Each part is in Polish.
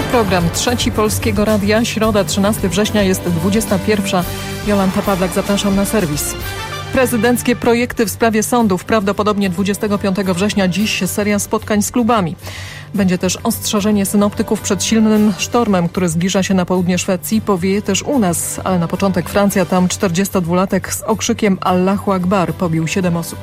Program Trzeci Polskiego Radia, środa 13 września jest 21. Jolanta Pawlak, zapraszam na serwis. Prezydenckie projekty w sprawie sądów. Prawdopodobnie 25 września dziś seria spotkań z klubami. Będzie też ostrzeżenie synoptyków przed silnym sztormem, który zbliża się na południe Szwecji. Powieje też u nas, ale na początek Francja. Tam 42-latek z okrzykiem Allahu Akbar pobił 7 osób.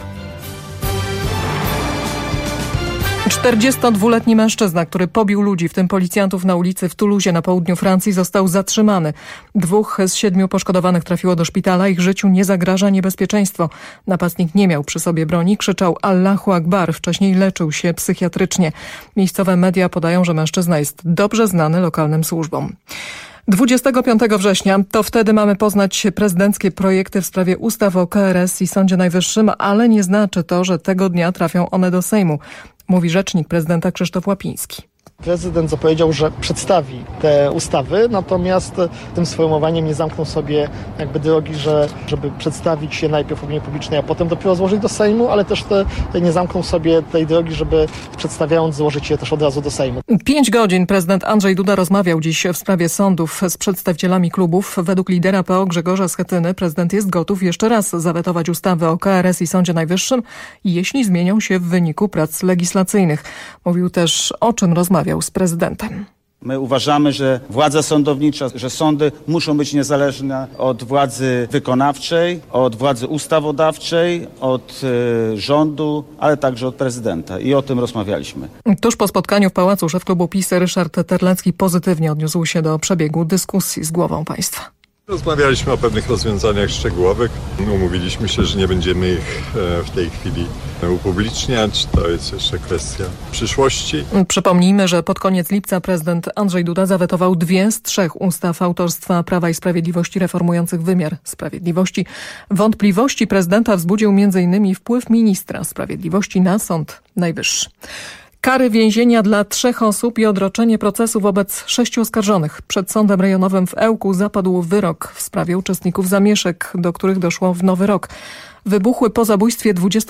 42-letni mężczyzna, który pobił ludzi, w tym policjantów na ulicy w Toulouse na południu Francji, został zatrzymany. 2 z 7 poszkodowanych trafiło do szpitala. Ich życiu nie zagraża niebezpieczeństwo. Napastnik nie miał przy sobie broni, krzyczał Allahu Akbar. Wcześniej leczył się psychiatrycznie. Miejscowe media podają, że mężczyzna jest dobrze znany lokalnym służbom. 25 września to wtedy mamy poznać prezydenckie projekty w sprawie ustaw o KRS i Sądzie Najwyższym, ale nie znaczy to, że tego dnia trafią one do Sejmu, mówi rzecznik prezydenta Krzysztof Łapiński. Prezydent zapowiedział, że przedstawi te ustawy, natomiast tym sformułowaniem nie zamknął sobie jakby drogi, żeby przedstawić je najpierw w opinii publicznej, a potem dopiero złożyć do Sejmu, ale też nie zamknął sobie tej drogi, żeby przedstawiając złożyć je też od razu do Sejmu. 5 godzin prezydent Andrzej Duda rozmawiał dziś w sprawie sądów z przedstawicielami klubów. Według lidera PO Grzegorza Schetyny prezydent jest gotów jeszcze raz zawetować ustawy o KRS i Sądzie Najwyższym, jeśli zmienią się w wyniku prac legislacyjnych. Mówił też, o czym rozmawiał z prezydentem. My uważamy, że władza sądownicza, że sądy muszą być niezależne od władzy wykonawczej, od władzy ustawodawczej, od rządu, ale także od prezydenta. I o tym rozmawialiśmy. Tuż po spotkaniu w pałacu szef klubu PiS Ryszard Terlecki pozytywnie odniósł się do przebiegu dyskusji z głową państwa. Rozmawialiśmy o pewnych rozwiązaniach szczegółowych. Umówiliśmy się, że nie będziemy ich w tej chwili upubliczniać. To jest jeszcze kwestia przyszłości. Przypomnijmy, że pod koniec lipca prezydent Andrzej Duda zawetował 2 z 3 ustaw autorstwa Prawa i Sprawiedliwości reformujących wymiar sprawiedliwości. Wątpliwości prezydenta wzbudził m.in. wpływ ministra sprawiedliwości na Sąd Najwyższy. Kary więzienia dla 3 osób i odroczenie procesu wobec 6 oskarżonych. Przed sądem rejonowym w Ełku zapadł wyrok w sprawie uczestników zamieszek, do których doszło w Nowy Rok. Wybuchły po zabójstwie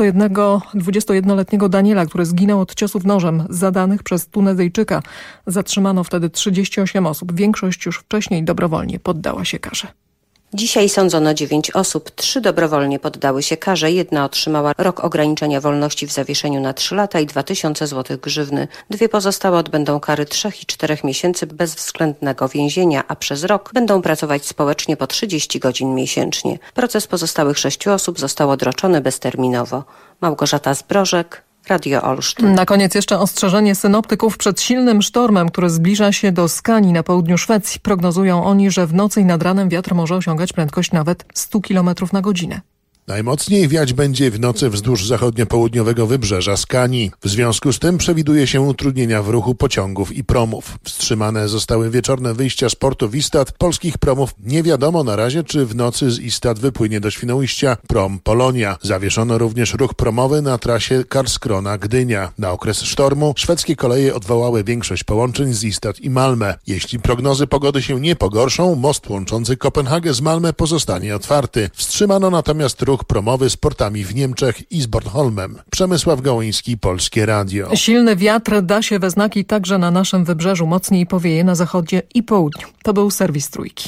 21-letniego Daniela, który zginął od ciosów nożem zadanych przez Tunezyjczyka. Zatrzymano wtedy 38 osób. Większość już wcześniej dobrowolnie poddała się karze. Dzisiaj sądzono 9 osób, 3 dobrowolnie poddały się karze, 1 otrzymała rok ograniczenia wolności w zawieszeniu na 3 lata i 2000 zł grzywny. 2 pozostałe odbędą kary 3 i 4 miesięcy bezwzględnego więzienia, a przez rok będą pracować społecznie po 30 godzin miesięcznie. Proces pozostałych 6 osób został odroczony bezterminowo. Małgorzata Zbrożek, Radio Olsztyn. Na koniec jeszcze ostrzeżenie synoptyków przed silnym sztormem, który zbliża się do Skani na południu Szwecji. Prognozują oni, że w nocy i nad ranem wiatr może osiągać prędkość nawet 100 km na godzinę. Najmocniej wiać będzie w nocy wzdłuż zachodnio-południowego wybrzeża Skani. W związku z tym przewiduje się utrudnienia w ruchu pociągów i promów. Wstrzymane zostały wieczorne wyjścia z portu Wistat. Polskich promów nie wiadomo na razie, czy w nocy z Istad wypłynie do Świnoujścia prom Polonia. Zawieszono również ruch promowy na trasie Karlskrona-Gdynia. Na okres sztormu szwedzkie koleje odwołały większość połączeń z Istad i Malmö. Jeśli prognozy pogody się nie pogorszą, most łączący Kopenhagę z Malmö pozostanie otwarty. Wstrzymano natomiast ruch promowy z portami w Niemczech i z Bornholmem. Przemysław Gołyński, Polskie Radio. Silny wiatr da się we znaki także na naszym wybrzeżu. Mocniej powieje na zachodzie i południu. To był serwis Trójki.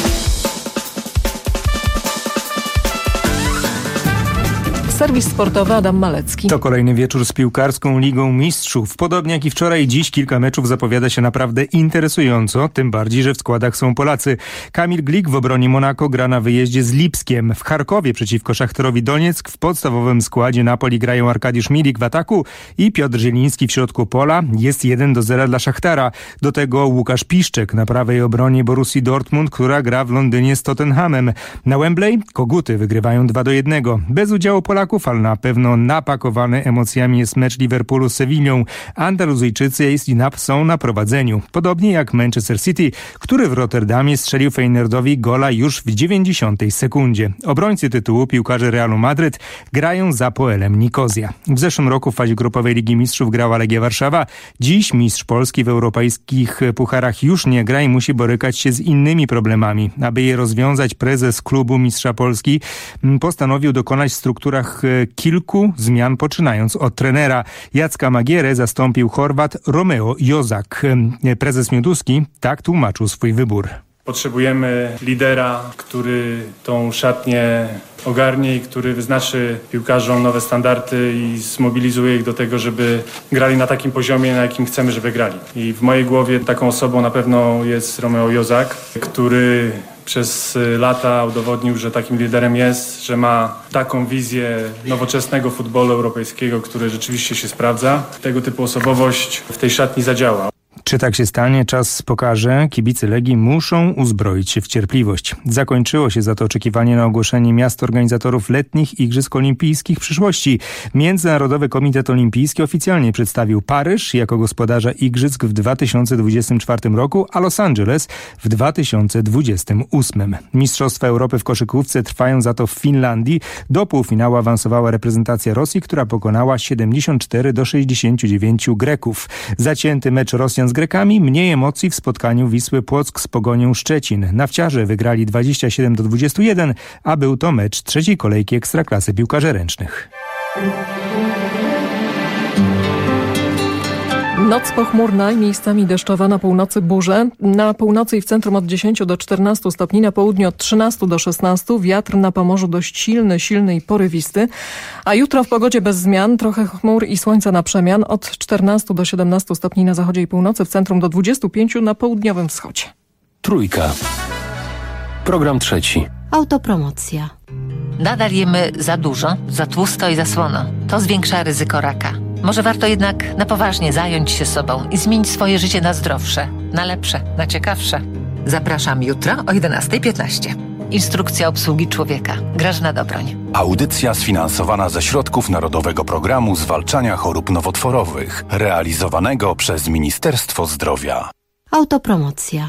Serwis sportowy Adam Malecki. To kolejny wieczór z piłkarską Ligą Mistrzów. Podobnie jak i wczoraj, dziś kilka meczów zapowiada się naprawdę interesująco, tym bardziej, że w składach są Polacy. Kamil Glik w obronie Monako gra na wyjeździe z Lipskiem. W Charkowie przeciwko Szachtorowi Donieck w podstawowym składzie Napoli grają Arkadiusz Milik w ataku i Piotr Zieliński w środku pola. Jest 1-0 dla Szachtara. Do tego Łukasz Piszczek na prawej obronie Borussii Dortmund, która gra w Londynie z Tottenhamem. Na Wembley Koguty wygrywają 2-1. Bez udziału Polaków, ale na pewno napakowany emocjami jest mecz Liverpoolu z Sewillą. Andaluzyjczycy są na prowadzeniu. Podobnie jak Manchester City, który w Rotterdamie strzelił Feyenoordowi gola już w 90 sekundzie. Obrońcy tytułu, piłkarze Realu Madryt, grają z Apoelem Nikozja. W zeszłym roku w fazie grupowej Ligi Mistrzów grała Legia Warszawa. Dziś mistrz Polski w europejskich pucharach już nie gra i musi borykać się z innymi problemami. Aby je rozwiązać, prezes klubu mistrza Polski postanowił dokonać w strukturach wyniosłych kilku zmian, poczynając od trenera. Jacka Magierę zastąpił Chorwat Romeo Jozak. Prezes Mioduski tak tłumaczył swój wybór. Potrzebujemy lidera, który tą szatnię ogarnie i który wyznaczy piłkarzom nowe standardy i zmobilizuje ich do tego, żeby grali na takim poziomie, na jakim chcemy, żeby grali. I w mojej głowie taką osobą na pewno jest Romeo Jozak, który przez lata udowodnił, że takim liderem jest, że ma taką wizję nowoczesnego futbolu europejskiego, który rzeczywiście się sprawdza. Tego typu osobowość w tej szatni zadziała. Czy tak się stanie? Czas pokaże. Kibice Legii muszą uzbroić się w cierpliwość. Zakończyło się za to oczekiwanie na ogłoszenie miast organizatorów letnich Igrzysk Olimpijskich przyszłości. Międzynarodowy Komitet Olimpijski oficjalnie przedstawił Paryż jako gospodarza Igrzysk w 2024 roku, a Los Angeles w 2028. Mistrzostwa Europy w koszykówce trwają za to w Finlandii. Do półfinału awansowała reprezentacja Rosji, która pokonała 74-69 Greków. Zacięty mecz Rosjan z Grekami, mniej emocji w spotkaniu Wisły Płock z Pogonią Szczecin. Nawciarze wygrali 27-21, a był to mecz trzeciej kolejki Ekstraklasy piłkarzy ręcznych. Noc pochmurna i miejscami deszczowa, na północy burze. Na północy i w centrum od 10 do 14 stopni, na południu od 13 do 16. Wiatr na Pomorzu dość silny i porywisty. A jutro w pogodzie bez zmian, trochę chmur i słońca na przemian. Od 14 do 17 stopni na zachodzie i północy, w centrum do 25 na południowym wschodzie. Trójka. Program trzeci. Autopromocja. Nadal jemy za dużo, za tłusto i za słono. To zwiększa ryzyko raka. Może warto jednak na poważnie zająć się sobą i zmienić swoje życie na zdrowsze, na lepsze, na ciekawsze. Zapraszam jutro o 11:15. Instrukcja obsługi człowieka. Grażyna Dobroń. Audycja sfinansowana ze środków Narodowego Programu Zwalczania Chorób Nowotworowych, realizowanego przez Ministerstwo Zdrowia. Autopromocja.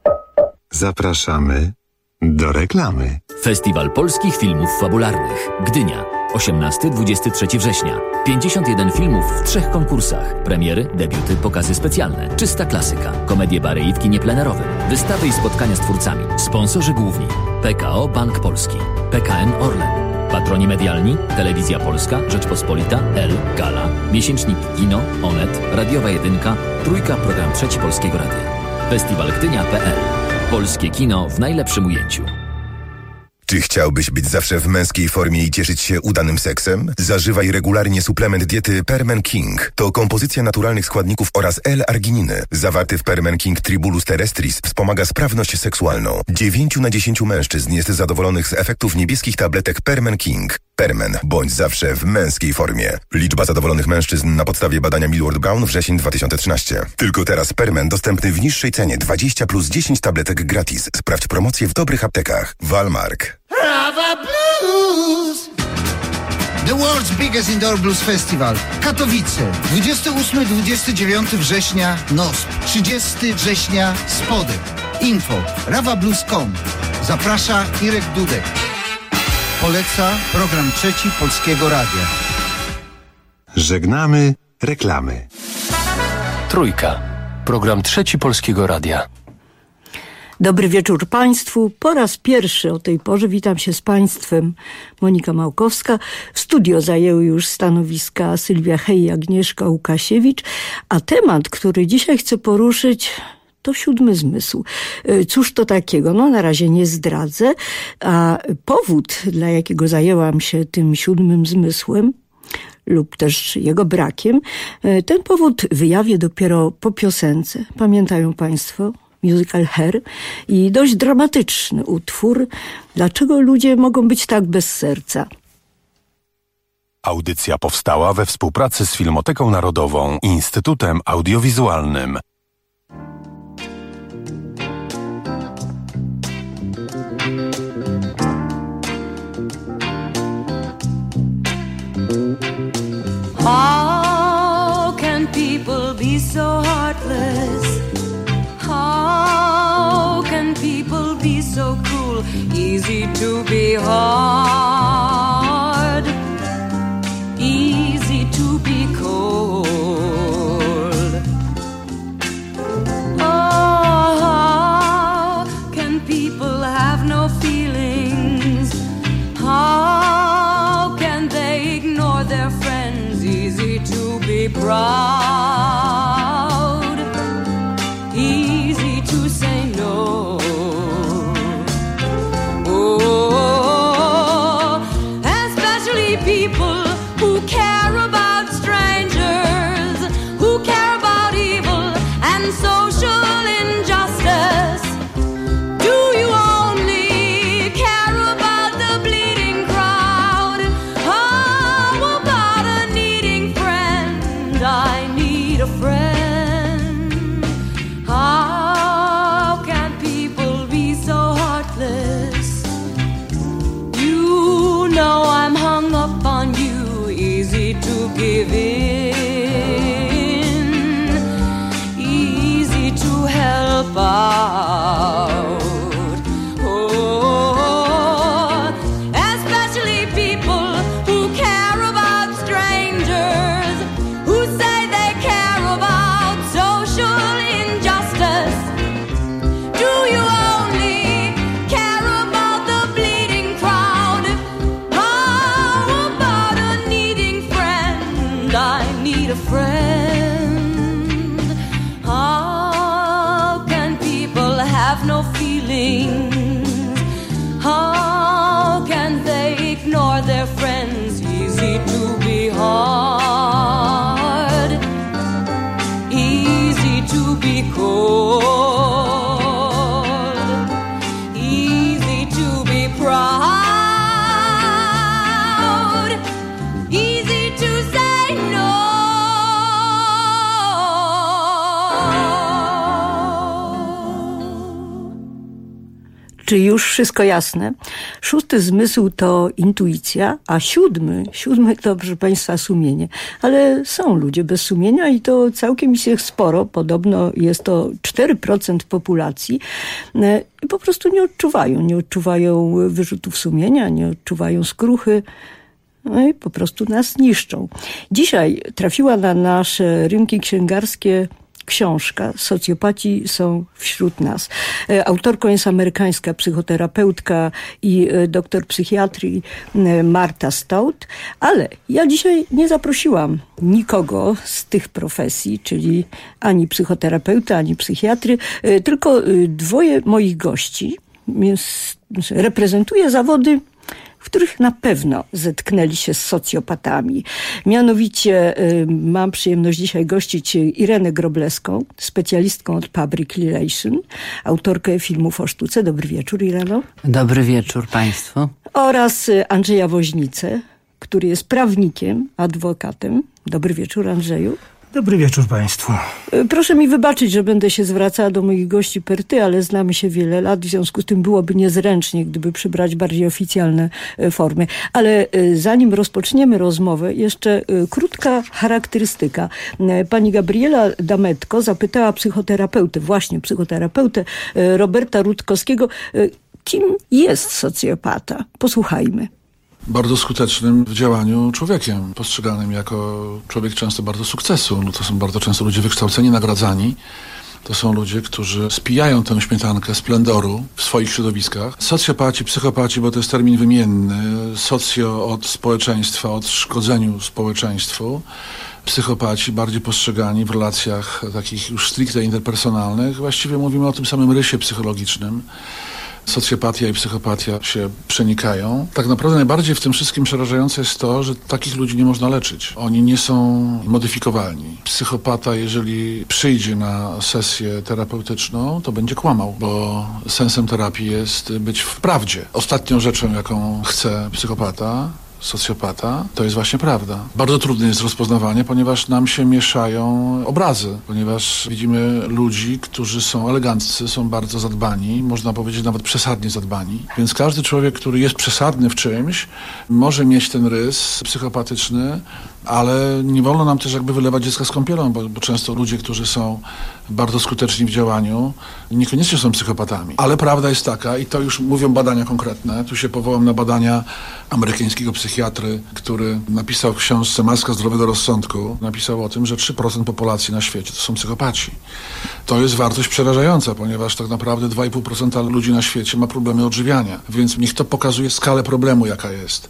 Zapraszamy do reklamy. Festiwal Polskich Filmów Fabularnych. Gdynia. 18-23 września. 51 filmów w 3 konkursach. Premiery, debiuty, pokazy specjalne. Czysta klasyka. Komedie bary w kinie plenerowym. Wystawy i spotkania z twórcami. Sponsorzy główni. PKO Bank Polski. PKN Orlen. Patroni medialni. Telewizja Polska, Rzeczpospolita, L, Gala. Miesięcznik Kino, Onet, Radiowa Jedynka, Trójka, program trzeci Polskiego Radia. Festiwalgdynia.pl. Polskie kino w najlepszym ujęciu. Czy chciałbyś być zawsze w męskiej formie i cieszyć się udanym seksem? Zażywaj regularnie suplement diety Permen King. To kompozycja naturalnych składników oraz L-argininy. Zawarty w Permen King Tribulus terrestris wspomaga sprawność seksualną. 9 na 10 mężczyzn jest zadowolonych z efektów niebieskich tabletek Permen King. Permen. Bądź zawsze w męskiej formie. Liczba zadowolonych mężczyzn na podstawie badania Millward Brown wrzesień 2013. Tylko teraz Permen dostępny w niższej cenie 20 plus 10 tabletek gratis. Sprawdź promocję w dobrych aptekach. Walmart. Rava Blues! The World's Biggest Indoor Blues Festival. Katowice. 28-29 września NOSP. 30 września Spodek. Info ravablues.com. Zaprasza Irek Dudek. Poleca program trzeci Polskiego Radia. Żegnamy reklamy. Trójka. Program trzeci Polskiego Radia. Dobry wieczór Państwu. Po raz pierwszy o tej porze witam się z Państwem. Monika Małkowska. W studio zajęły już stanowiska Sylwia Hej i Agnieszka Łukasiewicz. A temat, który dzisiaj chcę poruszyć, to 7. zmysł. Cóż to takiego? No na razie nie zdradzę. A powód, dla jakiego zajęłam się tym 7. zmysłem, lub też jego brakiem, ten powód wyjawię dopiero po piosence. Pamiętają Państwo? Musical Hair i dość dramatyczny utwór. Dlaczego ludzie mogą być tak bez serca? Audycja powstała we współpracy z Filmoteką Narodową i Instytutem Audiowizualnym. How can people be so heartless? How can people be so cruel? Easy to be hard, easy to be cold. Oh, how can people have no feelings? How can they need a friend. How can people be so heartless? You know I'm hung up on you, easy to give in, easy to help out. Czy już wszystko jasne? 6. zmysł to intuicja, a 7 to, proszę Państwa, sumienie. Ale są ludzie bez sumienia i to całkiem jest ich sporo. Podobno jest to 4% populacji. I po prostu nie odczuwają wyrzutów sumienia, nie odczuwają skruchy. No i po prostu nas niszczą. Dzisiaj trafiła na nasze rynki księgarskie książka Socjopaci są wśród nas. Autorką jest amerykańska psychoterapeutka i doktor psychiatrii Martha Stout, ale ja dzisiaj nie zaprosiłam nikogo z tych profesji, czyli ani psychoterapeuta, ani psychiatry, tylko 2 moich gości reprezentuje zawody, w których na pewno zetknęli się z socjopatami. Mianowicie mam przyjemność dzisiaj gościć Irenę Grobleską, specjalistką od Public Relation, autorkę filmów o sztuce. Dobry wieczór, Ireno. Dobry wieczór Państwu. Oraz Andrzeja Woźnicę, który jest prawnikiem, adwokatem. Dobry wieczór, Andrzeju. Dobry wieczór Państwu. Proszę mi wybaczyć, że będę się zwracała do moich gości per ty, ale znamy się wiele lat, w związku z tym byłoby niezręcznie, gdyby przybrać bardziej oficjalne formy. Ale zanim rozpoczniemy rozmowę, jeszcze krótka charakterystyka. Pani Gabriela Dametko zapytała psychoterapeutę Roberta Rutkowskiego, kim jest socjopata. Posłuchajmy. Bardzo skutecznym w działaniu człowiekiem, postrzeganym jako człowiek często bardzo sukcesu. To są bardzo często ludzie wykształceni, nagradzani. To są ludzie, którzy spijają tę śmietankę splendoru w swoich środowiskach. Socjopaci, psychopaci, bo to jest termin wymienny. Socjo od społeczeństwa, od szkodzeniu społeczeństwu. Psychopaci bardziej postrzegani w relacjach takich już stricte interpersonalnych. Właściwie mówimy o tym samym rysie psychologicznym. Socjopatia i psychopatia się przenikają. Tak naprawdę najbardziej w tym wszystkim przerażające jest to, że takich ludzi nie można leczyć. Oni nie są modyfikowalni. Psychopata, jeżeli przyjdzie na sesję terapeutyczną, to będzie kłamał, bo sensem terapii jest być w prawdzie. Ostatnią rzeczą, jaką chce psychopata, socjopata, to jest właśnie prawda. Bardzo trudne jest rozpoznawanie, ponieważ nam się mieszają obrazy, ponieważ widzimy ludzi, którzy są eleganccy, są bardzo zadbani, można powiedzieć nawet przesadnie zadbani. Więc każdy człowiek, który jest przesadny w czymś, może mieć ten rys psychopatyczny, ale nie wolno nam też jakby wylewać dziecka z kąpielą, bo często ludzie, którzy są bardzo skuteczni w działaniu, niekoniecznie są psychopatami. Ale prawda jest taka, i to już mówią badania konkretne, tu się powołam na badania amerykańskiego psychiatry, który napisał w książce Maska zdrowego rozsądku, napisał o tym, że 3% populacji na świecie to są psychopaci. To jest wartość przerażająca, ponieważ tak naprawdę 2,5% ludzi na świecie ma problemy odżywiania. Więc niech to pokazuje skalę problemu, jaka jest,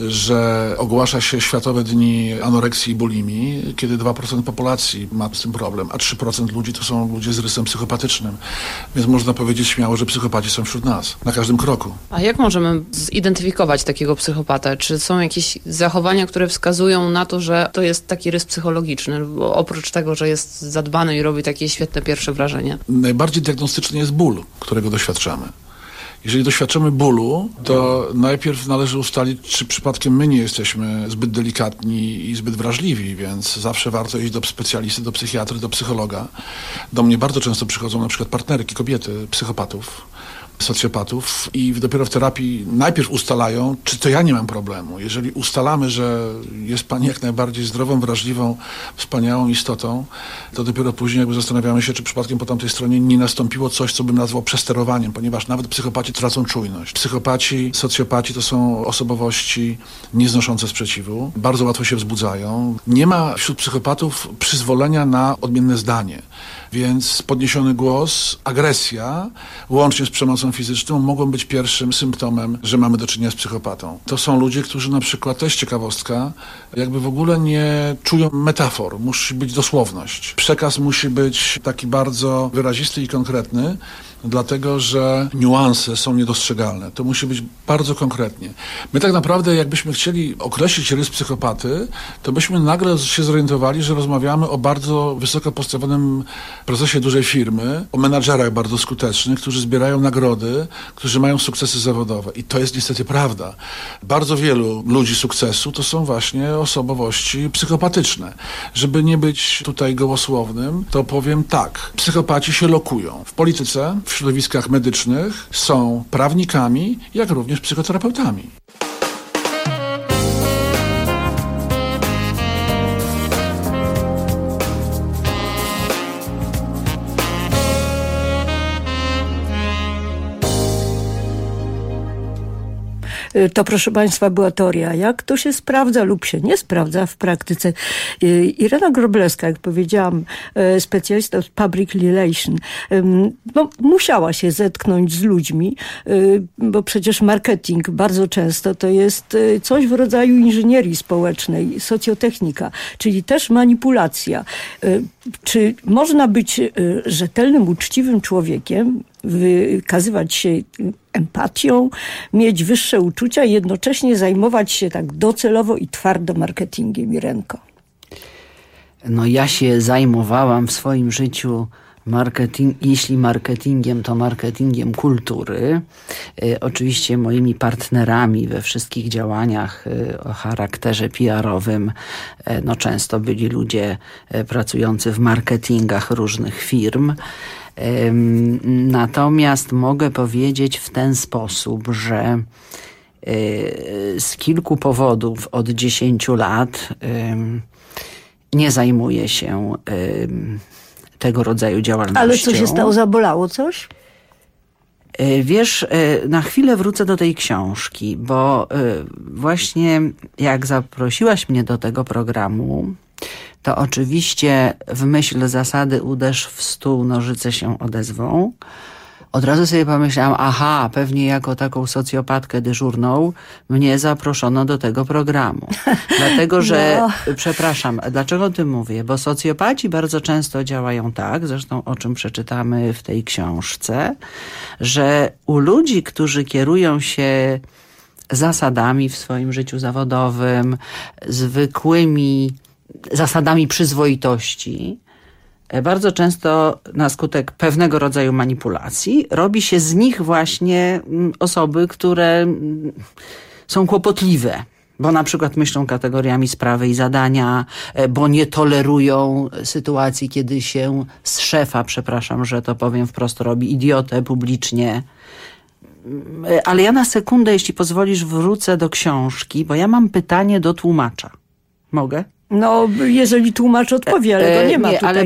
że ogłasza się Światowe Dni Anoreksji i Bulimii, kiedy 2% populacji ma z tym problem, a 3% ludzi to są ludzie z rysem psychopatycznym. Więc można powiedzieć śmiało, że psychopaci są wśród nas, na każdym kroku. A jak możemy zidentyfikować takiego psychopatę? Czy są jakieś zachowania, które wskazują na to, że to jest taki rys psychologiczny, bo oprócz tego, że jest zadbany i robi takie świetne pierwsze wrażenie? Najbardziej diagnostyczny jest ból, którego doświadczamy. Jeżeli doświadczamy bólu, to najpierw należy ustalić, czy przypadkiem my nie jesteśmy zbyt delikatni i zbyt wrażliwi, więc zawsze warto iść do specjalisty, do psychiatry, do psychologa. Do mnie bardzo często przychodzą na przykład partnerki, kobiety, psychopatów, socjopatów i dopiero w terapii najpierw ustalają, czy to ja nie mam problemu. Jeżeli ustalamy, że jest pani jak najbardziej zdrową, wrażliwą, wspaniałą istotą, to dopiero później jakby zastanawiamy się, czy przypadkiem po tamtej stronie nie nastąpiło coś, co bym nazwał przesterowaniem, ponieważ nawet psychopaci tracą czujność. Psychopaci, socjopaci to są osobowości nieznoszące sprzeciwu, bardzo łatwo się wzbudzają. Nie ma wśród psychopatów przyzwolenia na odmienne zdanie. Więc podniesiony głos, agresja, łącznie z przemocą fizyczną, mogą być pierwszym symptomem, że mamy do czynienia z psychopatą. To są ludzie, którzy na przykład, to jest ciekawostka, jakby w ogóle nie czują metafor. Musi być dosłowność. Przekaz musi być taki bardzo wyrazisty i konkretny, dlatego że niuanse są niedostrzegalne. To musi być bardzo konkretnie. My tak naprawdę, jakbyśmy chcieli określić rys psychopaty, to byśmy nagle się zorientowali, że rozmawiamy o bardzo wysoko postawionym prezesie dużej firmy, o menadżerach bardzo skutecznych, którzy zbierają nagrody, którzy mają sukcesy zawodowe. I to jest niestety prawda. Bardzo wielu ludzi sukcesu to są właśnie osobowości psychopatyczne. Żeby nie być tutaj gołosłownym, to powiem tak. Psychopaci się lokują w polityce, w środowiskach medycznych, są prawnikami, jak również psychoterapeutami. To, proszę Państwa, była teoria. Jak to się sprawdza lub się nie sprawdza w praktyce? Irena Wróblewska, jak powiedziałam, specjalista od public relation, musiała się zetknąć z ludźmi, bo przecież marketing bardzo często to jest coś w rodzaju inżynierii społecznej, socjotechnika, czyli też manipulacja. Czy można być rzetelnym, uczciwym człowiekiem, wykazywać się empatią, mieć wyższe uczucia i jednocześnie zajmować się tak docelowo i twardo marketingiem? Irenko. No ja się zajmowałam w swoim życiu jeśli marketingiem, to marketingiem kultury. Oczywiście moimi partnerami we wszystkich działaniach o charakterze PR-owym no często byli ludzie pracujący w marketingach różnych firm. Natomiast mogę powiedzieć w ten sposób, że z kilku powodów od 10 lat nie zajmuję się tego rodzaju działalnością. Ale co się stało? Zabolało coś? Wiesz, na chwilę wrócę do tej książki, bo właśnie jak zaprosiłaś mnie do tego programu, to oczywiście w myśl zasady uderz w stół, nożyce się odezwą. Od razu sobie pomyślałam, aha, pewnie jako taką socjopatkę dyżurną mnie zaproszono do tego programu. Dlatego, że, przepraszam, dlaczego o tym mówię? Bo socjopaci bardzo często działają tak, zresztą o czym przeczytamy w tej książce, że u ludzi, którzy kierują się zasadami w swoim życiu zawodowym, zwykłymi zasadami przyzwoitości, bardzo często na skutek pewnego rodzaju manipulacji robi się z nich właśnie osoby, które są kłopotliwe, bo na przykład myślą kategoriami sprawy i zadania, bo nie tolerują sytuacji, kiedy się z szefa, przepraszam, że to powiem wprost, robi idiotę publicznie. Ale ja na sekundę, jeśli pozwolisz, wrócę do książki, bo ja mam pytanie do tłumacza. Mogę? No, jeżeli tłumacz odpowie, ale to nie ma tutaj ale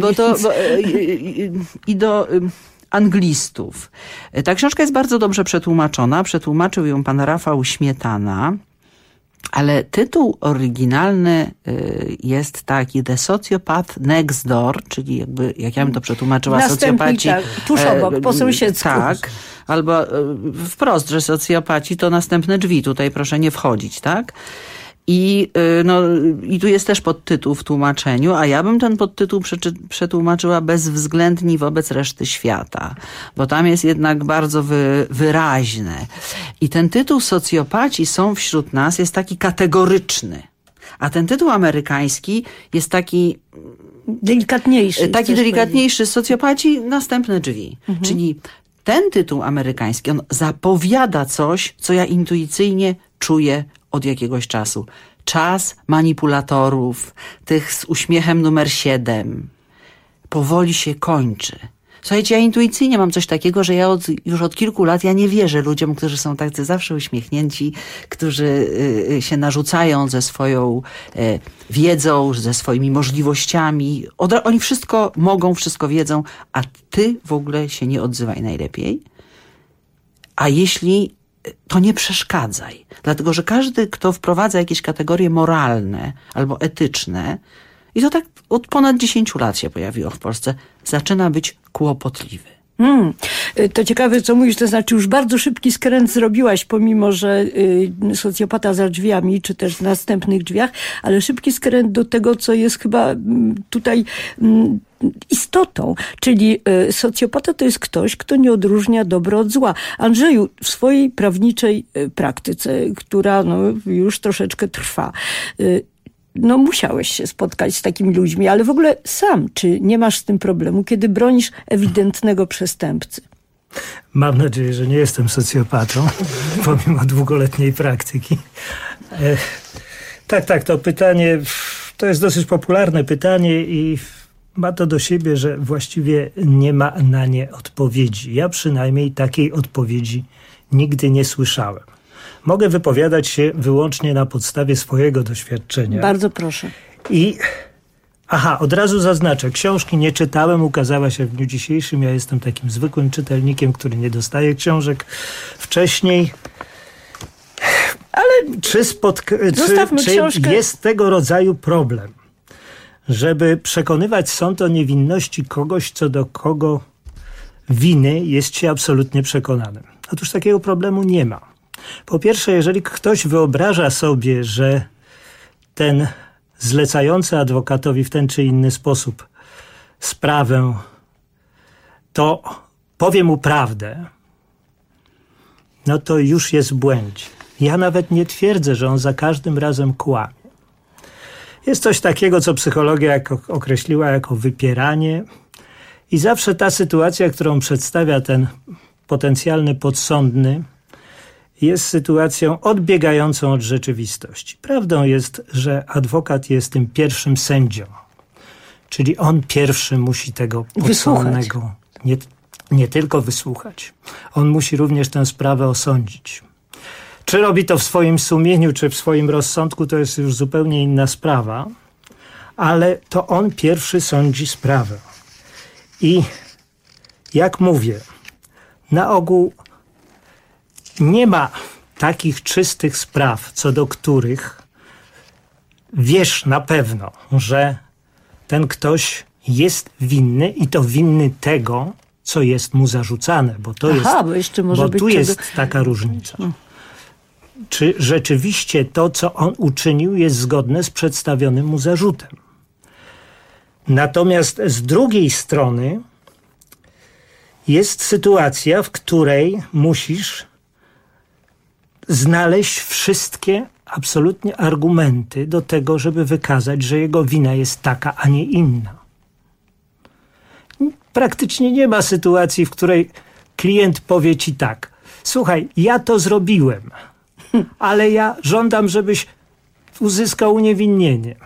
i do anglistów. Ta książka jest bardzo dobrze przetłumaczona. Przetłumaczył ją pan Rafał Śmietana. Ale tytuł oryginalny jest taki: The Sociopath Next Door, czyli jakby, jak ja bym to przetłumaczyła, socjopaci... Tak, tuż obok, po sąsiedzku. Tak, albo wprost, że socjopaci to następne drzwi, tutaj proszę nie wchodzić, tak? I tu jest też podtytuł w tłumaczeniu, a ja bym ten podtytuł przetłumaczyła bezwzględni wobec reszty świata, bo tam jest jednak bardzo wyraźne. I ten tytuł socjopaci są wśród nas jest taki kategoryczny, a ten tytuł amerykański jest taki delikatniejszy. Taki delikatniejszy. Socjopaci, następne drzwi. Czyli ten tytuł amerykański, on zapowiada coś, co ja intuicyjnie czuję od jakiegoś czasu. Czas manipulatorów, tych z uśmiechem numer 7, powoli się kończy. Słuchajcie, ja intuicyjnie mam coś takiego, że ja już od kilku lat ja nie wierzę ludziom, którzy są tacy zawsze uśmiechnięci, którzy się narzucają ze swoją wiedzą, ze swoimi możliwościami. Oni wszystko mogą, wszystko wiedzą, a ty w ogóle się nie odzywaj najlepiej. A jeśli, to nie przeszkadzaj. Dlatego, że każdy, kto wprowadza jakieś kategorie moralne albo etyczne, i to tak od ponad 10 lat się pojawiło w Polsce, zaczyna być kłopotliwy. To ciekawe, co mówisz, to znaczy już bardzo szybki skręt zrobiłaś, pomimo że socjopata za drzwiami, czy też w następnych drzwiach, ale szybki skręt do tego, co jest chyba tutaj istotą, czyli socjopata to jest ktoś, kto nie odróżnia dobro od zła. Andrzeju, w swojej prawniczej praktyce, która już troszeczkę trwa, musiałeś się spotkać z takimi ludźmi, ale w ogóle sam, czy nie masz z tym problemu, kiedy bronisz ewidentnego przestępcy? Mam nadzieję, że nie jestem socjopatą, pomimo długoletniej praktyki. Tak, to pytanie, to jest dosyć popularne pytanie i ma to do siebie, że właściwie nie ma na nie odpowiedzi. Ja przynajmniej takiej odpowiedzi nigdy nie słyszałem. Mogę wypowiadać się wyłącznie na podstawie swojego doświadczenia. Bardzo proszę. Od razu zaznaczę, książki nie czytałem, ukazała się w dniu dzisiejszym. Ja jestem takim zwykłym czytelnikiem, który nie dostaje książek wcześniej. Ale czy jest tego rodzaju problem, żeby przekonywać sąd o niewinności kogoś, co do kogo winy jest się absolutnie przekonanym? Otóż takiego problemu nie ma. Po pierwsze, jeżeli ktoś wyobraża sobie, że ten zlecający adwokatowi w ten czy inny sposób sprawę, to powie mu prawdę, to już jest w błędzie. Ja nawet nie twierdzę, że on za każdym razem kłamie. Jest coś takiego, co psychologia określiła jako wypieranie i zawsze ta sytuacja, którą przedstawia ten potencjalny podsądny, jest sytuacją odbiegającą od rzeczywistości. Prawdą jest, że adwokat jest tym pierwszym sędzią. Czyli on pierwszy musi tego podsądnego nie tylko wysłuchać. On musi również tę sprawę osądzić. Czy robi to w swoim sumieniu, czy w swoim rozsądku, to jest już zupełnie inna sprawa. Ale to on pierwszy sądzi sprawę. I jak mówię, na ogół nie ma takich czystych spraw, co do których wiesz na pewno, że ten ktoś jest winny i to winny tego, co jest mu zarzucane, bo to jest taka różnica. Czy rzeczywiście to, co on uczynił, jest zgodne z przedstawionym mu zarzutem. Natomiast z drugiej strony jest sytuacja, w której musisz znaleźć wszystkie absolutnie argumenty do tego, żeby wykazać, że jego wina jest taka, a nie inna. Praktycznie nie ma sytuacji, w której klient powie ci tak: słuchaj, ja to zrobiłem, ale ja żądam, żebyś uzyskał uniewinnienie.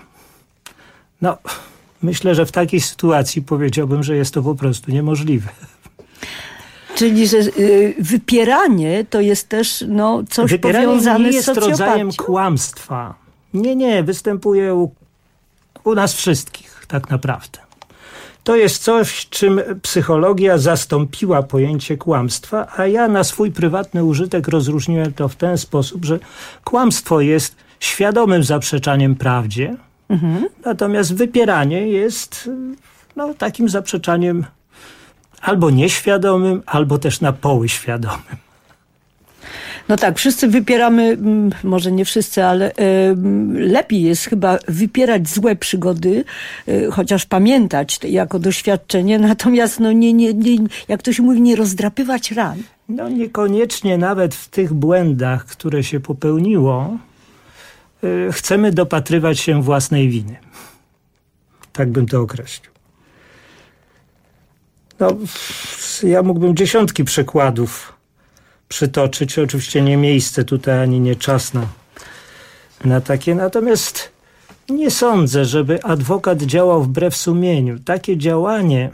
Myślę, że w takiej sytuacji powiedziałbym, że jest to po prostu niemożliwe. Czyli, że wypieranie to jest też coś powiązane z socjopatią. Nie jest rodzajem kłamstwa. Nie, występuje u nas wszystkich tak naprawdę. To jest coś, czym psychologia zastąpiła pojęcie kłamstwa, a ja na swój prywatny użytek rozróżniłem to w ten sposób, że kłamstwo jest świadomym zaprzeczaniem prawdzie, natomiast wypieranie jest takim zaprzeczaniem albo nieświadomym, albo też na poły świadomym. Tak, wszyscy wypieramy, może nie wszyscy, ale lepiej jest chyba wypierać złe przygody, chociaż pamiętać jako doświadczenie, natomiast nie, jak to się mówi, nie rozdrapywać ran. Niekoniecznie nawet w tych błędach, które się popełniło, chcemy dopatrywać się własnej winy. Tak bym to określił. No, ja mógłbym dziesiątki przykładów przytoczyć. Oczywiście nie miejsce tutaj, ani nie czas na takie. Natomiast nie sądzę, żeby adwokat działał wbrew sumieniu. Takie działanie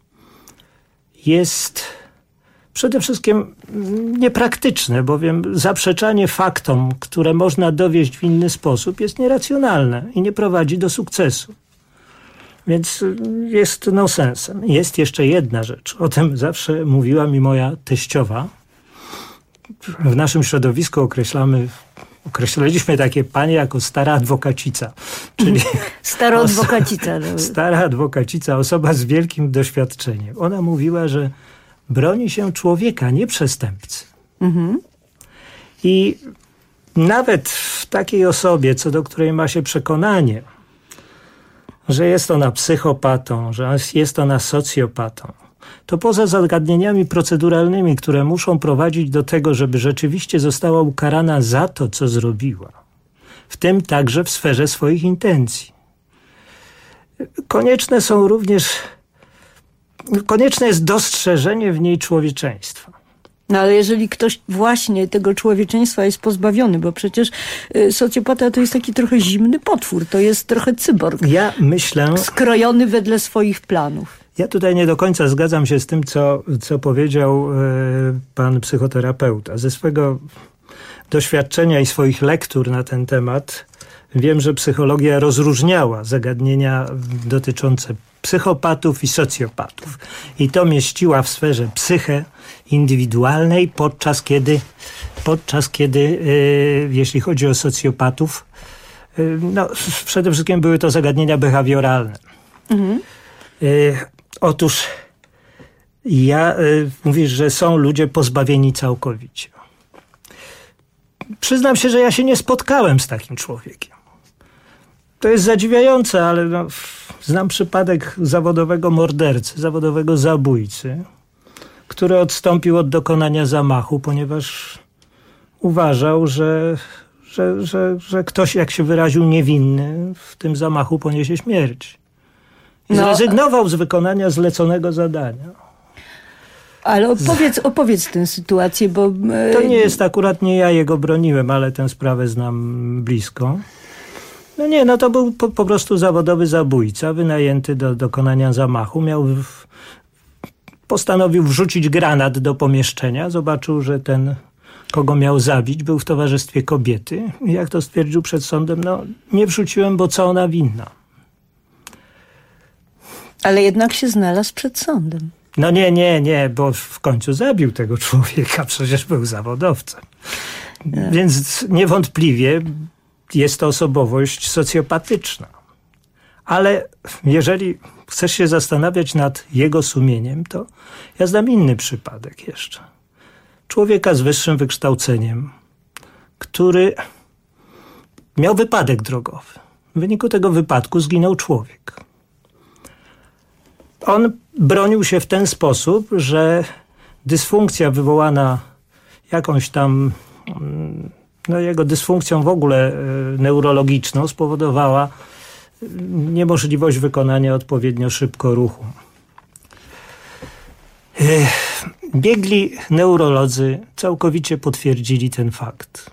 jest przede wszystkim niepraktyczne, bowiem zaprzeczanie faktom, które można dowieść w inny sposób, jest nieracjonalne i nie prowadzi do sukcesu. Więc jest nonsensem. Jest jeszcze jedna rzecz. O tym zawsze mówiła mi moja teściowa. W naszym środowisku określaliśmy takie panie jako stara adwokacica. Czyli stara adwokacica. Stara adwokacica, osoba z wielkim doświadczeniem. Ona mówiła, że broni się człowieka, nie przestępcy. I nawet w takiej osobie, co do której ma się przekonanie, że jest ona psychopatą, że jest ona socjopatą, to poza zagadnieniami proceduralnymi, które muszą prowadzić do tego, żeby rzeczywiście została ukarana za to, co zrobiła, w tym także w sferze swoich intencji. Konieczne jest dostrzeżenie w niej człowieczeństwa. No ale jeżeli ktoś właśnie tego człowieczeństwa jest pozbawiony, bo przecież socjopata to jest taki trochę zimny potwór, to jest trochę cyborg. Ja myślę... Skrojony wedle swoich planów. Ja tutaj nie do końca zgadzam się z tym, co powiedział pan psychoterapeuta. Ze swego doświadczenia i swoich lektur na ten temat wiem, że psychologia rozróżniała zagadnienia dotyczące psychopatów i socjopatów. I to mieściła w sferze psyche indywidualnej, podczas kiedy jeśli chodzi o socjopatów, no, przede wszystkim były to zagadnienia behawioralne. Otóż mówisz, że są ludzie pozbawieni całkowicie. Przyznam się, że ja się nie spotkałem z takim człowiekiem. To jest zadziwiające, ale znam przypadek zawodowego mordercy, zawodowego zabójcy, który odstąpił od dokonania zamachu, ponieważ uważał, że ktoś, jak się wyraził, niewinny w tym zamachu poniesie śmierć. I zrezygnował z wykonania zleconego zadania. Ale opowiedz tę sytuację, bo... To nie jest akurat, nie ja jego broniłem, ale tę sprawę znam blisko. To był po prostu zawodowy zabójca, wynajęty do dokonania zamachu. Postanowił wrzucić granat do pomieszczenia. Zobaczył, że ten, kogo miał zabić, był w towarzystwie kobiety. I jak to stwierdził przed sądem, nie wrzuciłem, bo co ona winna. Ale jednak się znalazł przed sądem. Nie, bo w końcu zabił tego człowieka, przecież był zawodowcem. Więc niewątpliwie jest to osobowość socjopatyczna. Ale jeżeli chcesz się zastanawiać nad jego sumieniem, to ja znam inny przypadek jeszcze. Człowieka z wyższym wykształceniem, który miał wypadek drogowy. W wyniku tego wypadku zginął człowiek. On bronił się w ten sposób, że dysfunkcja wywołana jakąś tam, jego dysfunkcją w ogóle neurologiczną spowodowała niemożliwość wykonania odpowiednio szybko ruchu. Biegli neurolodzy całkowicie potwierdzili ten fakt.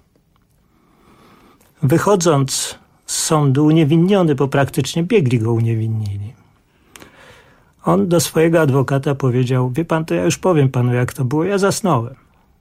Wychodząc z sądu uniewinniony, bo praktycznie biegli go uniewinnili, on do swojego adwokata powiedział: wie pan, to ja już powiem panu, jak to było, ja zasnąłem.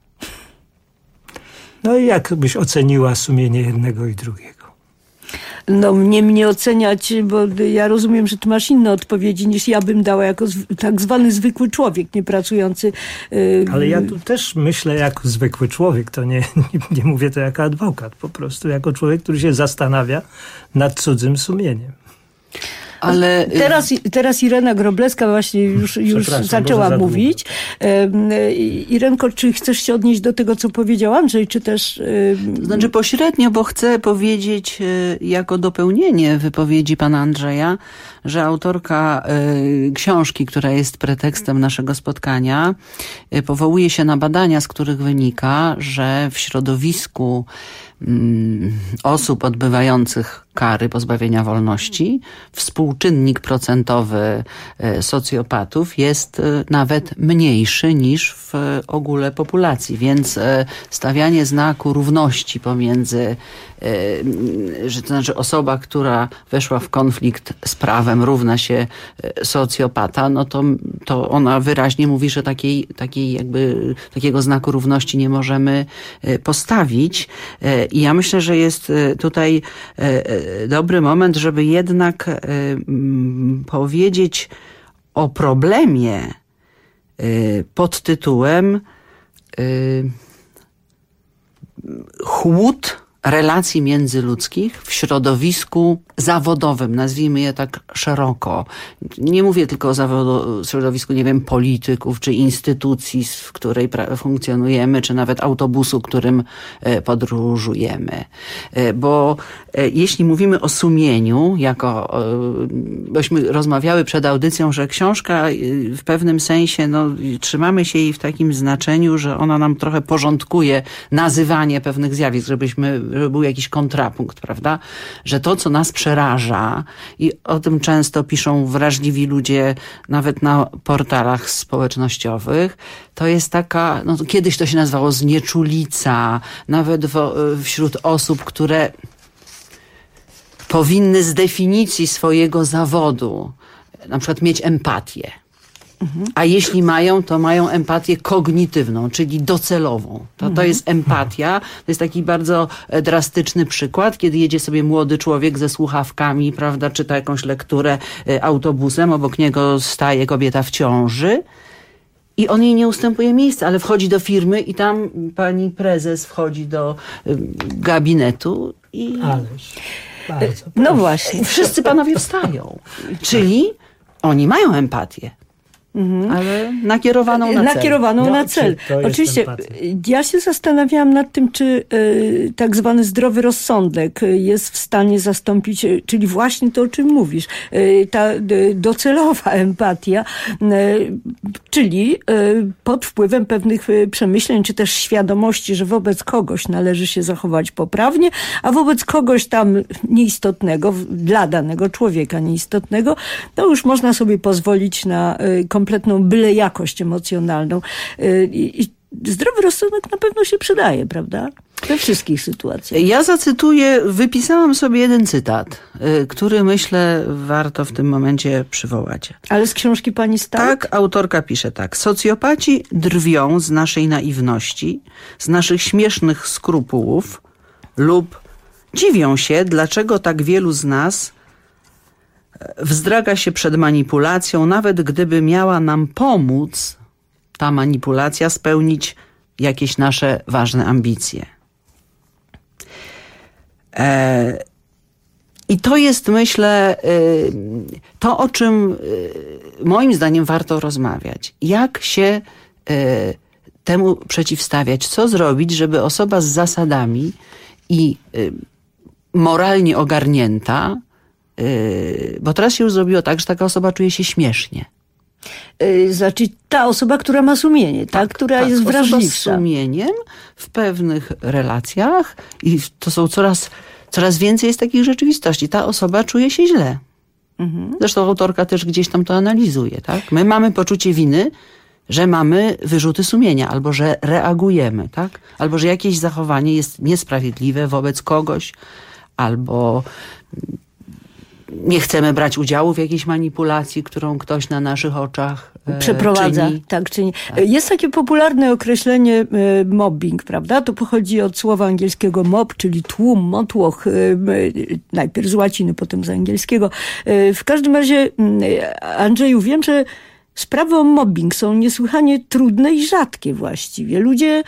No i jak byś oceniła sumienie jednego i drugiego? Nie mnie oceniać, bo ja rozumiem, że ty masz inne odpowiedzi niż ja bym dała jako tak zwany zwykły człowiek, nie pracujący. Ale ja tu też myślę jako zwykły człowiek, to nie mówię to jako adwokat, po prostu jako człowiek, który się zastanawia nad cudzym sumieniem. Ale teraz Irena Grobleska właśnie już zaczęła mówić. Irenko, czy chcesz się odnieść do tego, co powiedział Andrzej, czy też... Znaczy pośrednio, bo chcę powiedzieć jako dopełnienie wypowiedzi pana Andrzeja, że autorka książki, która jest pretekstem naszego spotkania, powołuje się na badania, z których wynika, że w środowisku osób odbywających kary pozbawienia wolności współczynnik procentowy socjopatów jest nawet mniejszy niż w ogóle populacji, więc stawianie znaku równości pomiędzy, że to znaczy osoba, która weszła w konflikt z prawem równa się socjopata, no to ona wyraźnie mówi, że takiego znaku równości nie możemy postawić. I ja myślę, że jest tutaj dobry moment, żeby jednak powiedzieć o problemie pod tytułem chłód relacji międzyludzkich w środowisku zawodowym, nazwijmy je tak szeroko. Nie mówię tylko o środowisku, nie wiem, polityków, czy instytucji, w której funkcjonujemy, czy nawet autobusu, którym podróżujemy. Bo jeśli mówimy o sumieniu, bośmy rozmawiały przed audycją, że książka w pewnym sensie, trzymamy się jej w takim znaczeniu, że ona nam trochę porządkuje nazywanie pewnych zjawisk, żeby był jakiś kontrapunkt, prawda? Że to, co nas przeraża, i o tym często piszą wrażliwi ludzie nawet na portalach społecznościowych, to jest taka, kiedyś to się nazywało znieczulica, nawet wśród osób, które powinny z definicji swojego zawodu na przykład mieć empatię. A jeśli mają, to mają empatię kognitywną, czyli docelową. To jest empatia. To jest taki bardzo drastyczny przykład, kiedy jedzie sobie młody człowiek ze słuchawkami, prawda, czyta jakąś lekturę autobusem, obok niego staje kobieta w ciąży i on jej nie ustępuje miejsca, ale wchodzi do firmy i tam pani prezes wchodzi do gabinetu i... No właśnie. Wszyscy panowie wstają. Czyli oni mają empatię. Ale nakierowaną na cel. Oczywiście, ja się zastanawiałam nad tym, czy tak zwany zdrowy rozsądek jest w stanie zastąpić, czyli właśnie to, o czym mówisz, ta docelowa empatia, czyli pod wpływem pewnych przemyśleń, czy też świadomości, że wobec kogoś należy się zachować poprawnie, a wobec kogoś tam nieistotnego, dla danego człowieka nieistotnego, to już można sobie pozwolić na kompletną byle jakość emocjonalną. I zdrowy rozsądek na pewno się przydaje, prawda? We wszystkich sytuacjach. Ja wypisałam sobie jeden cytat, który myślę warto w tym momencie przywołać. Ale z książki pani Stark? Tak, autorka pisze tak. Socjopaci drwią z naszej naiwności, z naszych śmiesznych skrupułów lub dziwią się, dlaczego tak wielu z nas wzdraga się przed manipulacją, nawet gdyby miała nam pomóc ta manipulacja spełnić jakieś nasze ważne ambicje. I to jest, myślę, to, o czym moim zdaniem warto rozmawiać. Jak się temu przeciwstawiać? Co zrobić, żeby osoba z zasadami i moralnie ogarnięta, bo teraz się już zrobiło tak, że taka osoba czuje się śmiesznie. Znaczy ta osoba, która ma sumienie, która jest wrażliwsza. Osoba z sumieniem w pewnych relacjach i to są coraz więcej jest takich rzeczywistości. Ta osoba czuje się źle. Zresztą autorka też gdzieś tam to analizuje. Tak? My mamy poczucie winy, że mamy wyrzuty sumienia, albo że reagujemy, tak? Albo że jakieś zachowanie jest niesprawiedliwe wobec kogoś, albo nie chcemy brać udziału w jakiejś manipulacji, którą ktoś na naszych oczach przeprowadza. Czyni. Jest takie popularne określenie mobbing, prawda? To pochodzi od słowa angielskiego mob, czyli tłum, motłoch, najpierw z łaciny, potem z angielskiego. W każdym razie, Andrzeju, wiem, że sprawy o mobbing są niesłychanie trudne i rzadkie właściwie. Ludzie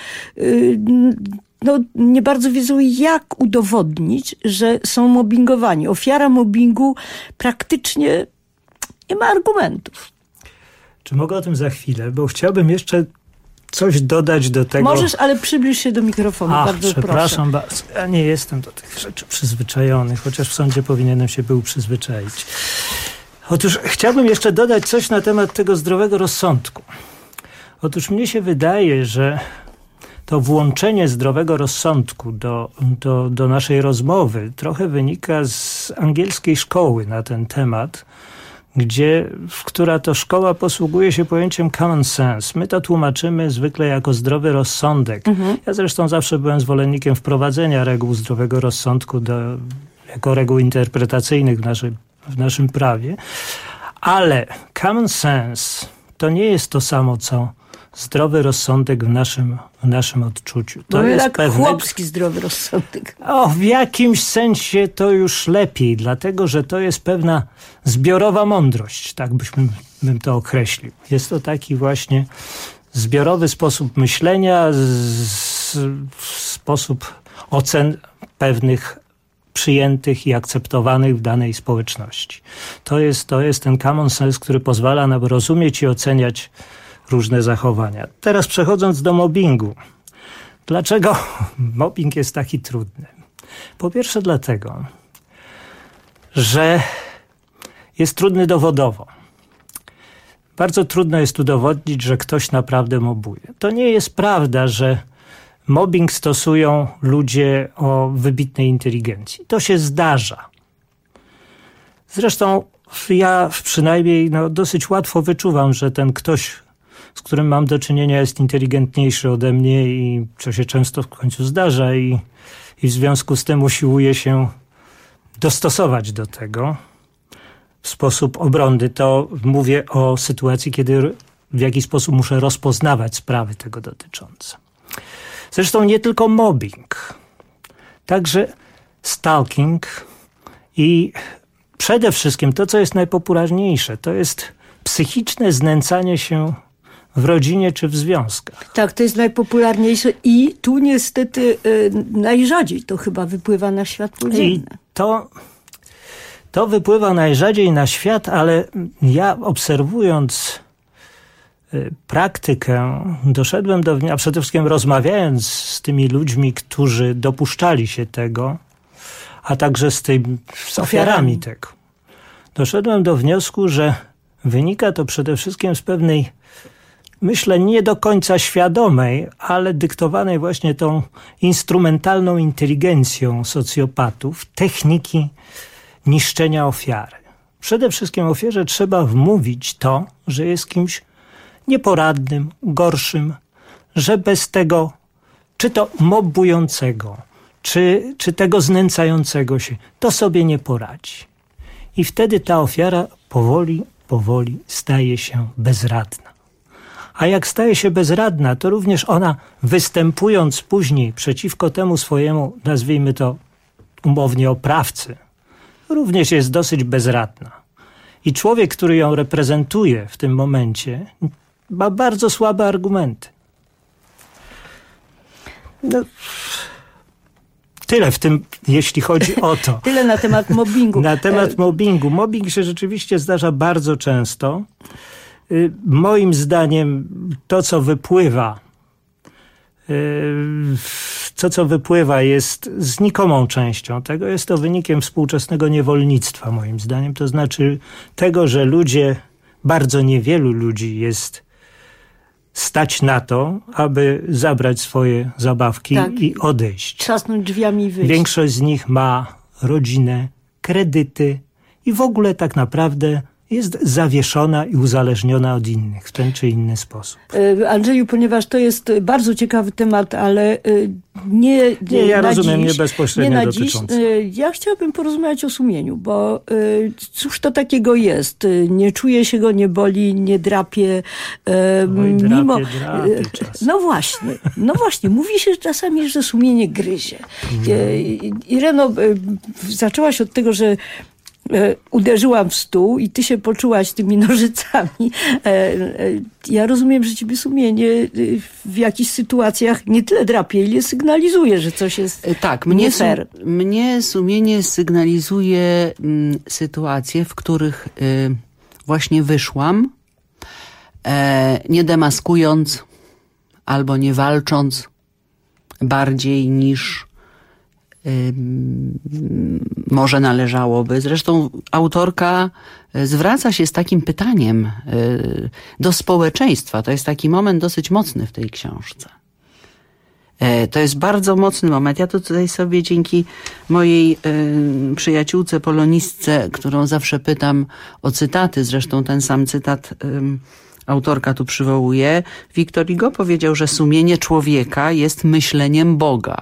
nie bardzo wiedzą, jak udowodnić, że są mobbingowani. Ofiara mobbingu praktycznie nie ma argumentów. Czy mogę o tym za chwilę? Bo chciałbym jeszcze coś dodać do tego. Możesz, ale przybliż się do mikrofonu. Bardzo przepraszam bardzo. Ja nie jestem do tych rzeczy przyzwyczajony, chociaż w sądzie powinienem się był przyzwyczaić. Otóż chciałbym jeszcze dodać coś na temat tego zdrowego rozsądku. Otóż mnie się wydaje, że to włączenie zdrowego rozsądku do naszej rozmowy trochę wynika z angielskiej szkoły na ten temat, która to szkoła posługuje się pojęciem common sense. My to tłumaczymy zwykle jako zdrowy rozsądek. Ja zresztą zawsze byłem zwolennikiem wprowadzenia reguł zdrowego rozsądku jako reguł interpretacyjnych w naszym prawie. Ale common sense to nie jest to samo, co zdrowy rozsądek w naszym odczuciu. To jest chłopski zdrowy rozsądek. W jakimś sensie to już lepiej, dlatego że to jest pewna zbiorowa mądrość, tak bym to określił. Jest to taki właśnie zbiorowy sposób myślenia, sposób ocen pewnych przyjętych i akceptowanych w danej społeczności. To jest ten common sense, który pozwala nam rozumieć i oceniać różne zachowania. Teraz przechodząc do mobbingu. Dlaczego mobbing jest taki trudny? Po pierwsze dlatego, że jest trudny dowodowo. Bardzo trudno jest udowodnić, że ktoś naprawdę mobbuje. To nie jest prawda, że mobbing stosują ludzie o wybitnej inteligencji. To się zdarza. Zresztą ja przynajmniej dosyć łatwo wyczuwam, że ten ktoś, z którym mam do czynienia, jest inteligentniejszy ode mnie i co się często w końcu zdarza i w związku z tym usiłuje się dostosować do tego w sposób obronny. To mówię o sytuacji, kiedy w jakiś sposób muszę rozpoznawać sprawy tego dotyczące. Zresztą nie tylko mobbing, także stalking i przede wszystkim to, co jest najpopularniejsze, to jest psychiczne znęcanie się w rodzinie czy w związkach. Tak, to jest najpopularniejsze i tu niestety najrzadziej to chyba wypływa na światło dzienne. I to wypływa najrzadziej na świat, ale ja obserwując praktykę doszedłem do wniosku, a przede wszystkim rozmawiając z tymi ludźmi, którzy dopuszczali się tego, a także z ofiarami tego, doszedłem do wniosku, że wynika to przede wszystkim z pewnej, myślę, nie do końca świadomej, ale dyktowanej właśnie tą instrumentalną inteligencją socjopatów, techniki niszczenia ofiary. Przede wszystkim ofierze trzeba wmówić to, że jest kimś nieporadnym, gorszym, że bez tego, czy to mobbującego, czy tego znęcającego się, to sobie nie poradzi. I wtedy ta ofiara powoli staje się bezradna. A jak staje się bezradna, to również ona, występując później przeciwko temu swojemu, nazwijmy to umownie, oprawcy, również jest dosyć bezradna. I człowiek, który ją reprezentuje w tym momencie, ma bardzo słabe argumenty. Tyle w tym, jeśli chodzi o to. Tyle na temat mobbingu. Na temat mobbingu. Mobbing się rzeczywiście zdarza bardzo często. Moim zdaniem to, co wypływa jest znikomą częścią tego. Jest to wynikiem współczesnego niewolnictwa, moim zdaniem. To znaczy tego, że bardzo niewielu ludzi jest stać na to, aby zabrać swoje zabawki i odejść. Trzasnąć drzwiami i wyjść. Większość z nich ma rodzinę, kredyty i w ogóle tak naprawdę jest zawieszona i uzależniona od innych w ten czy inny sposób. Andrzeju, ponieważ to jest bardzo ciekawy temat, ale ja rozumiem, nie bezpośrednio dotyczący. Ja chciałabym porozmawiać o sumieniu, bo cóż to takiego jest? Nie czuje się go, nie boli, nie drapie. Drapie czasem. No właśnie. Mówi się czasami, że sumienie gryzie. Ireno, zaczęłaś od tego, że uderzyłam w stół i ty się poczułaś tymi nożycami. Ja rozumiem, że ciebie sumienie w jakichś sytuacjach nie tyle drapie, ile sygnalizuje, że coś jest nie fair. Mnie sumienie sygnalizuje sytuacje, w których właśnie wyszłam, nie demaskując albo nie walcząc bardziej niż Może należałoby. Zresztą autorka zwraca się z takim pytaniem do społeczeństwa. To jest taki moment dosyć mocny w tej książce. To jest bardzo mocny moment. Ja to tutaj sobie dzięki mojej przyjaciółce polonistce, którą zawsze pytam o cytaty, zresztą ten sam cytat autorka tu przywołuje, Victor Hugo powiedział, że sumienie człowieka jest myśleniem Boga.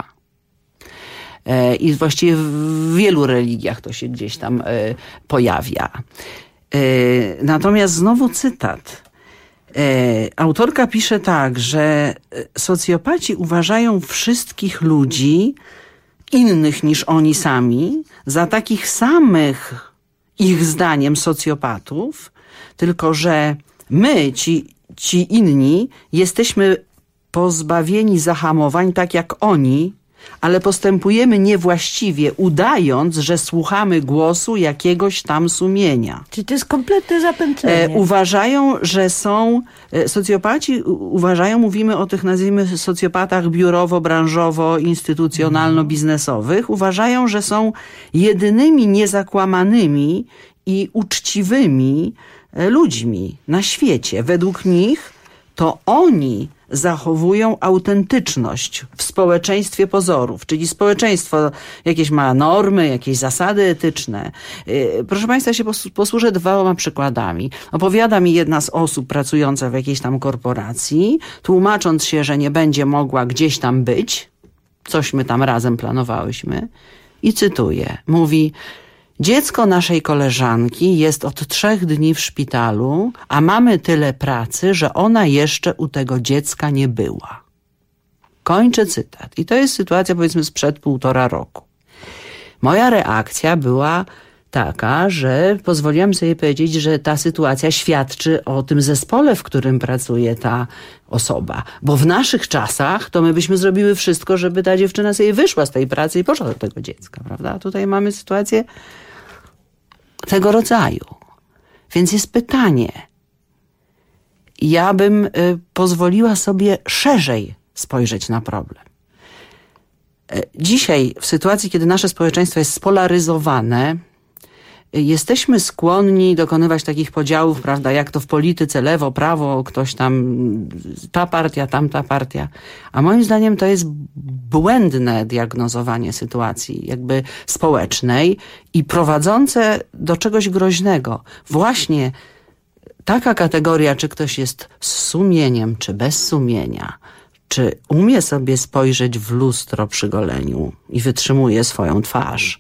I właściwie w wielu religiach to się gdzieś tam pojawia. Natomiast znowu cytat. Autorka pisze tak, że socjopaci uważają wszystkich ludzi innych niż oni sami za takich samych, ich zdaniem, socjopatów, tylko że my, ci inni, jesteśmy pozbawieni zahamowań tak jak oni, ale postępujemy niewłaściwie, udając, że słuchamy głosu jakiegoś tam sumienia. Czyli to jest kompletne zapętlenie. Uważają, że są, socjopaci uważają, mówimy o tych, nazwijmy, socjopatach biurowo-branżowo-instytucjonalno-biznesowych, uważają, że są jedynymi niezakłamanymi i uczciwymi ludźmi na świecie. Według nich to oni zachowują autentyczność w społeczeństwie pozorów, czyli społeczeństwo jakieś ma normy, jakieś zasady etyczne. Proszę Państwa, ja się posłużę 2 przykładami. Opowiada mi jedna z osób pracująca w jakiejś tam korporacji, tłumacząc się, że nie będzie mogła gdzieś tam być, coś my tam razem planowałyśmy, i cytuję, mówi: dziecko naszej koleżanki jest od 3 dni w szpitalu, a mamy tyle pracy, że ona jeszcze u tego dziecka nie była. Kończę cytat. I to jest sytuacja, powiedzmy, sprzed 1,5 roku. Moja reakcja była taka, że pozwoliłam sobie powiedzieć, że ta sytuacja świadczy o tym zespole, w którym pracuje ta osoba. Bo w naszych czasach to my byśmy zrobiły wszystko, żeby ta dziewczyna sobie wyszła z tej pracy i poszła do tego dziecka, prawda? A tutaj mamy sytuację tego rodzaju. Więc jest pytanie. Ja bym pozwoliła sobie szerzej spojrzeć na problem. Dzisiaj, w sytuacji, kiedy nasze społeczeństwo jest spolaryzowane, jesteśmy skłonni dokonywać takich podziałów, prawda, jak to w polityce, lewo, prawo, ktoś tam, ta partia, tamta partia. A moim zdaniem to jest błędne diagnozowanie sytuacji jakby społecznej i prowadzące do czegoś groźnego. Właśnie taka kategoria, czy ktoś jest z sumieniem, czy bez sumienia, czy umie sobie spojrzeć w lustro przy goleniu i wytrzymuje swoją twarz,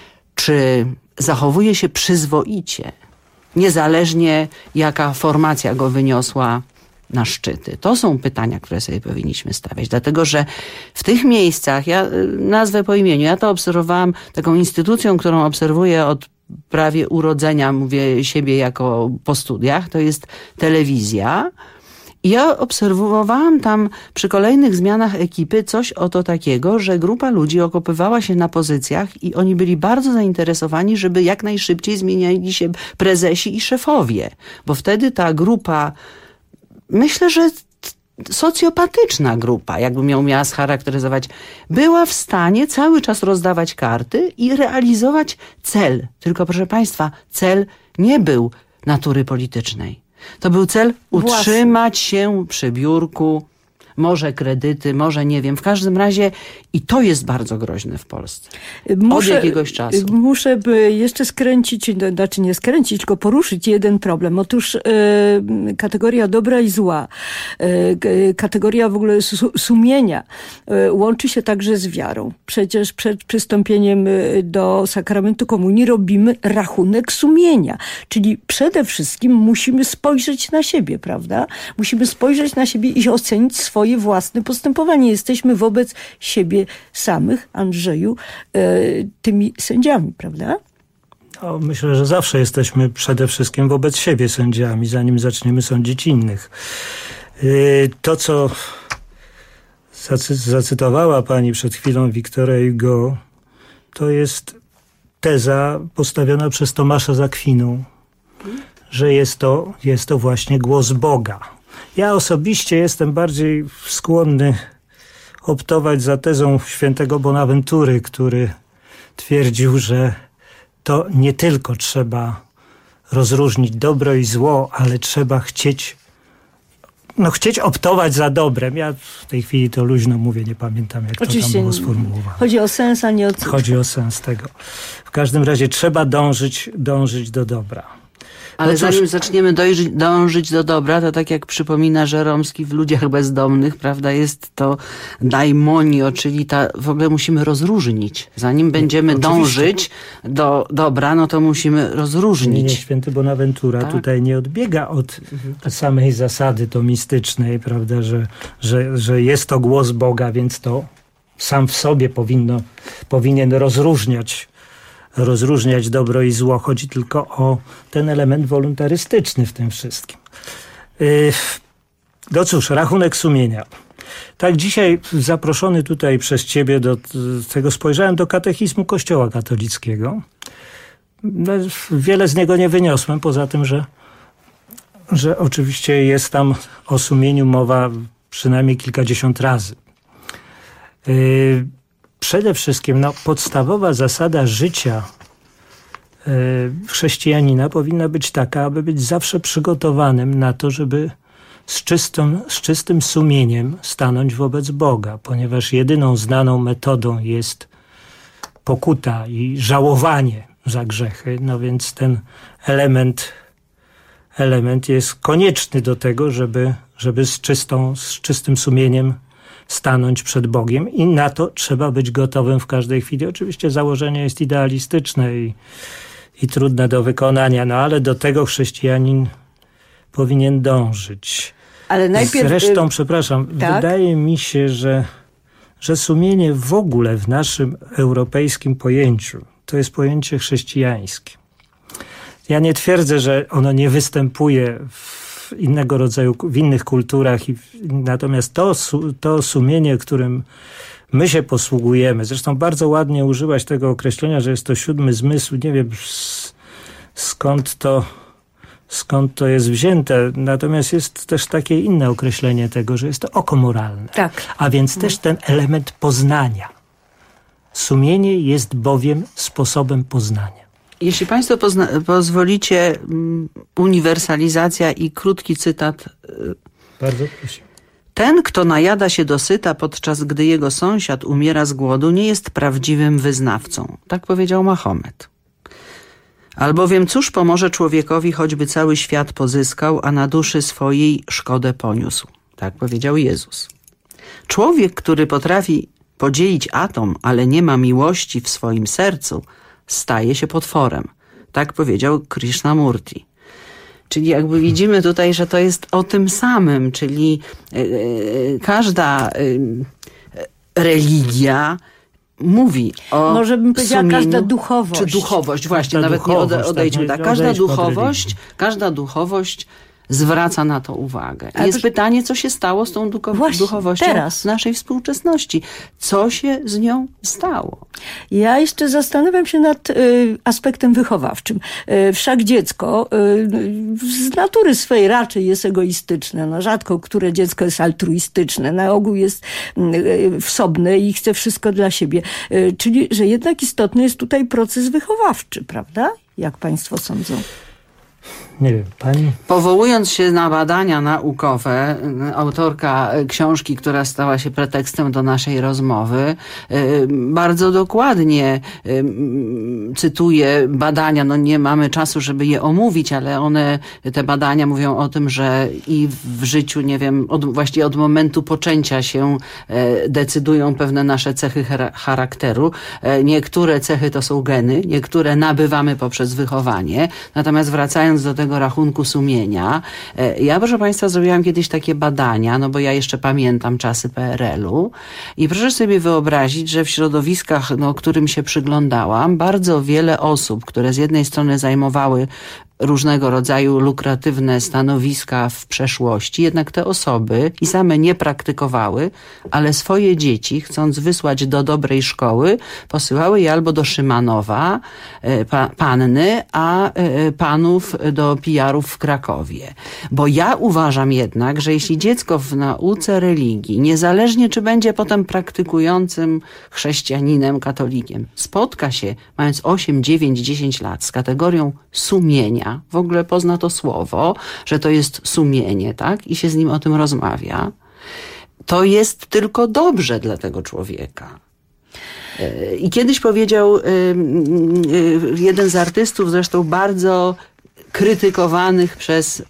czy zachowuje się przyzwoicie, niezależnie jaka formacja go wyniosła na szczyty. To są pytania, które sobie powinniśmy stawiać, dlatego że w tych miejscach, ja nazwę po imieniu, ja to obserwowałam taką instytucją, którą obserwuję od prawie urodzenia, mówię siebie jako po studiach, to jest telewizja. I ja obserwowałam tam przy kolejnych zmianach ekipy coś oto takiego, że grupa ludzi okopywała się na pozycjach i oni byli bardzo zainteresowani, żeby jak najszybciej zmieniali się prezesi i szefowie. Bo wtedy ta grupa, myślę, że socjopatyczna grupa, jakbym ją miała scharakteryzować, była w stanie cały czas rozdawać karty i realizować cel. Tylko, proszę Państwa, cel nie był natury politycznej. To był cel utrzymać się przy biurku, może kredyty, może nie wiem. W każdym razie i to jest bardzo groźne w Polsce. Od jakiegoś czasu. Muszę jeszcze skręcić, znaczy nie skręcić, tylko poruszyć jeden problem. Otóż kategoria dobra i zła, kategoria w ogóle sumienia łączy się także z wiarą. Przecież przed przystąpieniem do sakramentu komunii robimy rachunek sumienia. Czyli przede wszystkim musimy spojrzeć na siebie, prawda? Musimy spojrzeć na siebie i ocenić swoje własne postępowanie. Jesteśmy wobec siebie samych, Andrzeju, tymi sędziami, prawda? No, myślę, że zawsze jesteśmy przede wszystkim wobec siebie sędziami, zanim zaczniemy sądzić innych. To, co zacytowała pani przed chwilą Victora Hugo, to jest teza postawiona przez Tomasza z Akwinu, że jest to właśnie głos Boga. Ja osobiście jestem bardziej skłonny optować za tezą świętego Bonaventury, który twierdził, że to nie tylko trzeba rozróżnić dobro i zło, ale trzeba chcieć optować za dobrem. Ja w tej chwili to luźno mówię, nie pamiętam, jak oczywiście to tam było sformułowane. Chodzi o sens, a nie o cud. Chodzi o sens tego. W każdym razie trzeba dążyć do dobra. Ale zanim zaczniemy dążyć do dobra, to tak jak przypomina Żeromski w Ludziach Bezdomnych, prawda, jest to daimonio, czyli w ogóle musimy rozróżnić. Zanim będziemy dążyć do dobra, no to musimy rozróżnić. Nie, święty Bonaventura tutaj nie odbiega od samej zasady tomistycznej, prawda, że jest to głos Boga, więc to sam w sobie powinien rozróżniać dobro i zło. Chodzi tylko o ten element wolontarystyczny w tym wszystkim. No cóż, rachunek sumienia. Tak, dzisiaj zaproszony tutaj przez ciebie do tego spojrzałem do katechizmu Kościoła katolickiego. Wiele z niego nie wyniosłem, poza tym, że oczywiście jest tam o sumieniu mowa przynajmniej kilkadziesiąt razy. Przede wszystkim podstawowa zasada życia chrześcijanina powinna być taka, aby być zawsze przygotowanym na to, żeby z czystym sumieniem stanąć wobec Boga, ponieważ jedyną znaną metodą jest pokuta i żałowanie za grzechy, no więc ten element jest konieczny do tego, żeby z czystym sumieniem stanąć przed Bogiem i na to trzeba być gotowym w każdej chwili. Oczywiście założenie jest idealistyczne i trudne do wykonania, no ale do tego chrześcijanin powinien dążyć. Ale najpierw... Zresztą, przepraszam, wydaje mi się, że sumienie w ogóle w naszym europejskim pojęciu to jest pojęcie chrześcijańskie. Ja nie twierdzę, że ono nie występuje innego rodzaju, w innych kulturach. Natomiast to sumienie, którym my się posługujemy, zresztą bardzo ładnie użyłaś tego określenia, że jest to 7 zmysł, nie wiem skąd to jest wzięte, natomiast jest też takie inne określenie tego, że jest to oko moralne. Tak. A więc też ten element poznania. Sumienie jest bowiem sposobem poznania. Jeśli państwo pozwolicie, uniwersalizacja i krótki cytat. Bardzo proszę. Ten, kto najada się dosyta, podczas gdy jego sąsiad umiera z głodu, nie jest prawdziwym wyznawcą. Tak powiedział Mahomet. Albowiem cóż pomoże człowiekowi, choćby cały świat pozyskał, a na duszy swojej szkodę poniósł. Tak powiedział Jezus. Człowiek, który potrafi podzielić atom, ale nie ma miłości w swoim sercu, staje się potworem. Tak powiedział Krishnamurti. Czyli jakby widzimy tutaj, że to jest o tym samym, czyli każda religia mówi o może bym powiedziała sumieniu, każda duchowość. Czy duchowość, właśnie, nawet duchowość, nie odejdźmy. tak, Każda duchowość zwraca na to uwagę. Jest pytanie, co się stało z tą duchowością teraz. W naszej współczesności. Co się z nią stało? Ja jeszcze zastanawiam się nad aspektem wychowawczym. Wszak dziecko z natury swej raczej jest egoistyczne. No, rzadko które dziecko jest altruistyczne. Na ogół jest wsobne i chce wszystko dla siebie. Czyli, że jednak istotny jest tutaj proces wychowawczy, prawda? Jak państwo sądzą? Nie wiem, pani? Powołując się na badania naukowe, autorka książki, która stała się pretekstem do naszej rozmowy, bardzo dokładnie cytuje badania. No nie mamy czasu, żeby je omówić, ale te badania mówią o tym, że i w życiu, nie wiem, właściwie od momentu poczęcia się decydują pewne nasze cechy charakteru. Niektóre cechy to są geny, niektóre nabywamy poprzez wychowanie. Natomiast wracając do tego rachunku sumienia. Ja, proszę państwa, zrobiłam kiedyś takie badania, no bo ja jeszcze pamiętam czasy PRL-u i proszę sobie wyobrazić, że w środowiskach, którym się przyglądałam, bardzo wiele osób, które z jednej strony zajmowały różnego rodzaju lukratywne stanowiska w przeszłości, jednak te osoby i same nie praktykowały, ale swoje dzieci, chcąc wysłać do dobrej szkoły, posyłały je albo do Szymanowa, panny, a panów do PR-ów w Krakowie. Bo ja uważam jednak, że jeśli dziecko w nauce religii, niezależnie czy będzie potem praktykującym chrześcijaninem, katolikiem, spotka się, mając 8, 9, 10 lat z kategorią sumienia, w ogóle pozna to słowo, że to jest sumienie, tak? I się z nim o tym rozmawia, to jest tylko dobrze dla tego człowieka. I kiedyś powiedział jeden z artystów, zresztą bardzo krytykowanych przez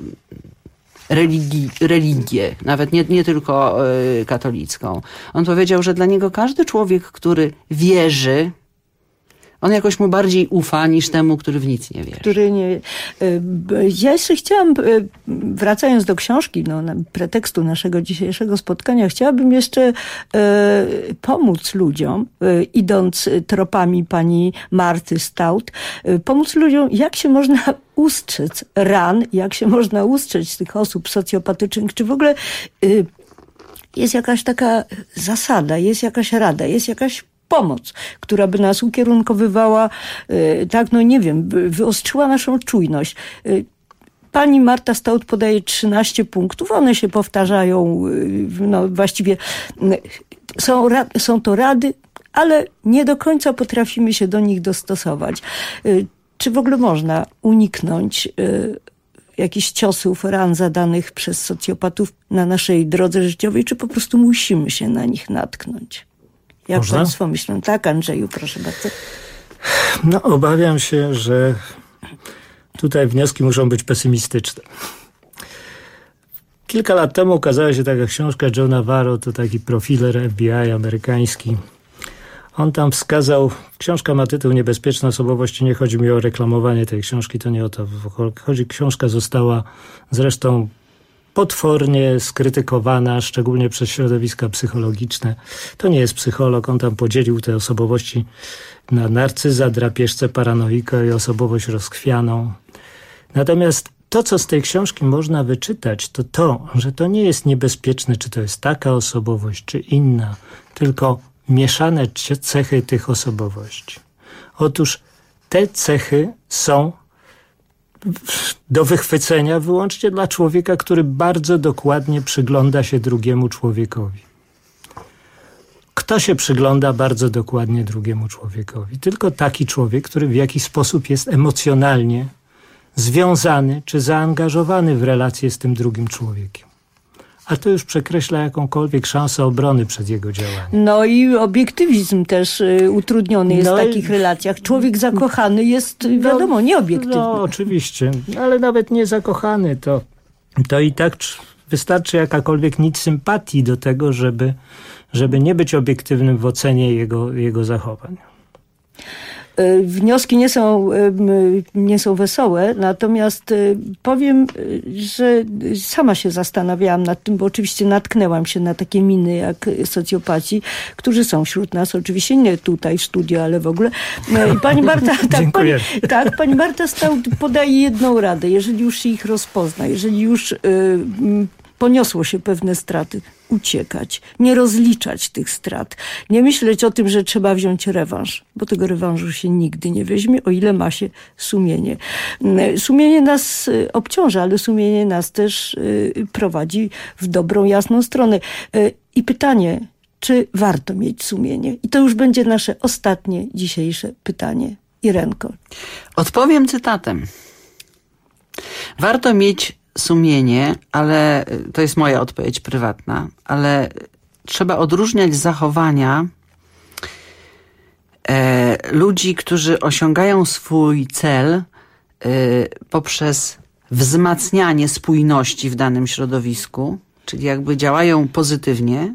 religię, nawet nie tylko katolicką. On powiedział, że dla niego każdy człowiek, który wierzy, on jakoś mu bardziej ufa niż temu, który w nic nie wierzy. Ja jeszcze chciałam, wracając do książki, pretekstu naszego dzisiejszego spotkania, chciałabym jeszcze pomóc ludziom, idąc tropami pani Marty Stout, pomóc ludziom, jak się można ustrzec ran, jak się można ustrzec tych osób socjopatycznych, czy w ogóle jest jakaś taka zasada, jest jakaś rada, jest jakaś pomoc, która by nas ukierunkowywała, wyostrzyła naszą czujność. Pani Marta Stout podaje 13 punktów, one się powtarzają, właściwie są to rady, ale nie do końca potrafimy się do nich dostosować. Czy w ogóle można uniknąć jakichś ciosów, ran zadanych przez socjopatów na naszej drodze życiowej, czy po prostu musimy się na nich natknąć? Jak można? Państwo myślą? Tak, Andrzeju, proszę bardzo. Obawiam się, że tutaj wnioski muszą być pesymistyczne. Kilka lat temu ukazała się taka książka Joe Navarro, to taki profiler FBI amerykański. On tam wskazał, książka ma tytuł Niebezpieczna osobowość, nie chodzi mi o reklamowanie tej książki, to nie o to chodzi. Książka została zresztą potwornie skrytykowana, szczególnie przez środowiska psychologiczne. To nie jest psycholog, on tam podzielił te osobowości na narcyza, drapieżcę, paranoika i osobowość rozchwianą. Natomiast to, co z tej książki można wyczytać, to, że to nie jest niebezpieczne, czy to jest taka osobowość, czy inna, tylko mieszane cechy tych osobowości. Otóż te cechy są do wychwycenia wyłącznie dla człowieka, który bardzo dokładnie przygląda się drugiemu człowiekowi. Kto się przygląda bardzo dokładnie drugiemu człowiekowi? Tylko taki człowiek, który w jakiś sposób jest emocjonalnie związany czy zaangażowany w relację z tym drugim człowiekiem. A to już przekreśla jakąkolwiek szansę obrony przed jego działaniem. No i obiektywizm też utrudniony jest w takich relacjach. Człowiek zakochany jest, wiadomo, nieobiektywny. No oczywiście, ale nawet nie zakochany, to i tak wystarczy jakakolwiek nic sympatii do tego, żeby nie być obiektywnym w ocenie jego zachowań. Wnioski nie są wesołe, natomiast powiem, że sama się zastanawiałam nad tym, bo oczywiście natknęłam się na takie miny jak socjopaci, którzy są wśród nas, oczywiście nie tutaj w studiu, ale w ogóle. I pani Marta, pani Marta Stout podaje jedną radę, jeżeli już się ich rozpozna, jeżeli już poniosło się pewne straty, uciekać, nie rozliczać tych strat, nie myśleć o tym, że trzeba wziąć rewanż, bo tego rewanżu się nigdy nie weźmie, o ile ma się sumienie. Sumienie nas obciąża, ale sumienie nas też prowadzi w dobrą, jasną stronę. I pytanie, czy warto mieć sumienie? I to już będzie nasze ostatnie dzisiejsze pytanie. Irenko. Odpowiem cytatem. Warto mieć sumienie, ale to jest moja odpowiedź prywatna, ale trzeba odróżniać zachowania ludzi, którzy osiągają swój cel poprzez wzmacnianie spójności w danym środowisku, czyli jakby działają pozytywnie,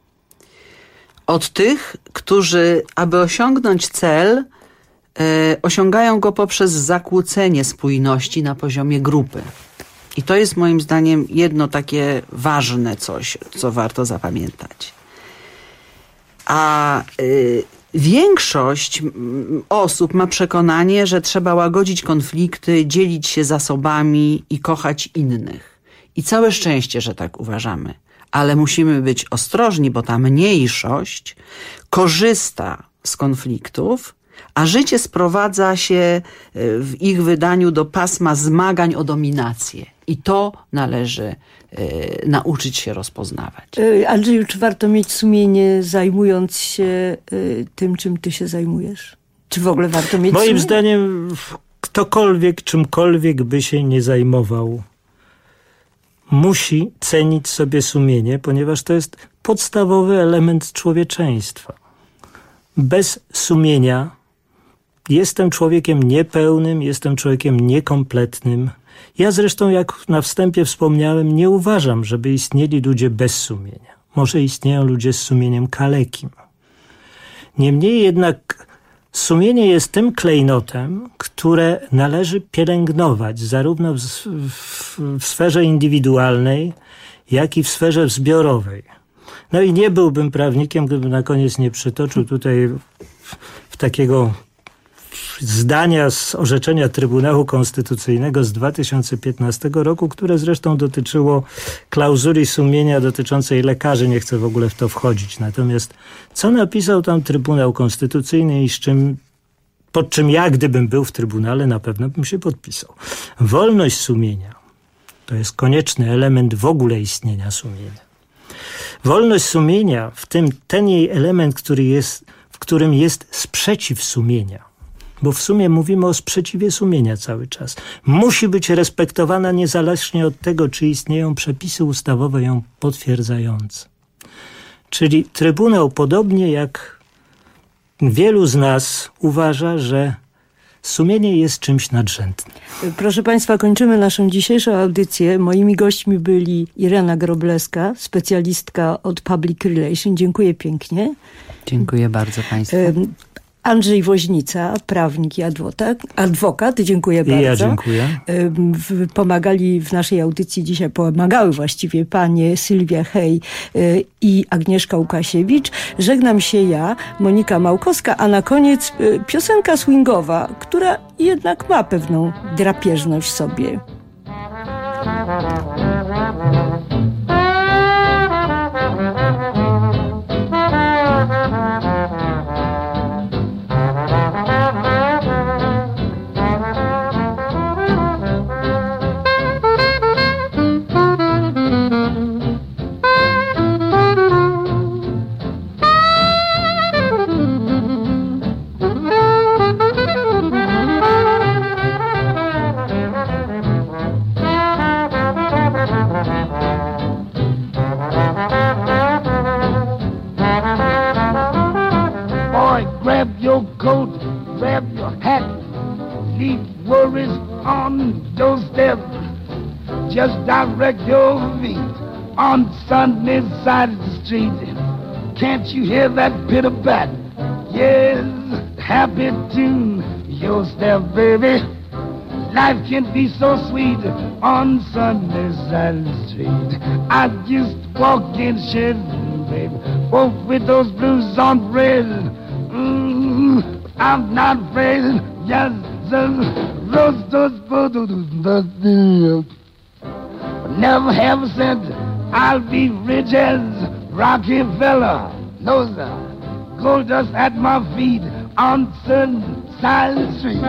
od tych, którzy, aby osiągnąć cel, osiągają go poprzez zakłócenie spójności na poziomie grupy. I to jest moim zdaniem jedno takie ważne coś, co warto zapamiętać. A Większość osób ma przekonanie, że trzeba łagodzić konflikty, dzielić się zasobami i kochać innych. I całe szczęście, że tak uważamy. Ale musimy być ostrożni, bo ta mniejszość korzysta z konfliktów, a życie sprowadza się w ich wydaniu do pasma zmagań o dominację. I to należy nauczyć się rozpoznawać. Andrzeju, czy warto mieć sumienie, zajmując się tym, czym ty się zajmujesz? Czy w ogóle warto mieć Moim sumienie? zdaniem ktokolwiek, czymkolwiek by się nie zajmował, musi cenić sobie sumienie, ponieważ to jest podstawowy element człowieczeństwa. Bez sumienia jestem człowiekiem niepełnym, jestem człowiekiem niekompletnym. Ja zresztą, jak na wstępie wspomniałem, nie uważam, żeby istnieli ludzie bez sumienia. Może istnieją ludzie z sumieniem kalekim. Niemniej jednak sumienie jest tym klejnotem, które należy pielęgnować zarówno w sferze indywidualnej, jak i w sferze zbiorowej. No i nie byłbym prawnikiem, gdybym na koniec nie przytoczył tutaj w takiego zdania z orzeczenia Trybunału Konstytucyjnego z 2015 roku, które zresztą dotyczyło klauzuli sumienia dotyczącej lekarzy. Nie chcę w ogóle w to wchodzić. Natomiast co napisał tam Trybunał Konstytucyjny i pod czym ja, gdybym był w Trybunale, na pewno bym się podpisał. Wolność sumienia to jest konieczny element w ogóle istnienia sumienia. Wolność sumienia, w tym ten jej element, w którym jest sprzeciw sumienia, bo w sumie mówimy o sprzeciwie sumienia cały czas, musi być respektowana niezależnie od tego, czy istnieją przepisy ustawowe ją potwierdzające. Czyli Trybunał, podobnie jak wielu z nas, uważa, że sumienie jest czymś nadrzędnym. Proszę Państwa, kończymy naszą dzisiejszą audycję. Moimi gośćmi byli Irena Grobleska, specjalistka od Public Relations. Dziękuję pięknie. Dziękuję bardzo Państwu. Andrzej Woźnica, prawnik i adwokat. Dziękuję bardzo. Ja dziękuję. Pomagali w naszej audycji dzisiaj, pomagały właściwie panie Sylwia Hej i Agnieszka Łukasiewicz. Żegnam się ja, Monika Małkowska, a na koniec piosenka swingowa, która jednak ma pewną drapieżność w sobie. Just direct your feet on Sunday's side of the street. Can't you hear that pitter pat? Yes, happy tune your step, baby. Life can be so sweet on Sunday's side of the street. I just walk in shit, baby, both with those blues on red. I'm not afraid. Yes, never have a cent. I'll be rich as Rockefeller. No, sir. Gold dust at my feet on Sunnyside Street.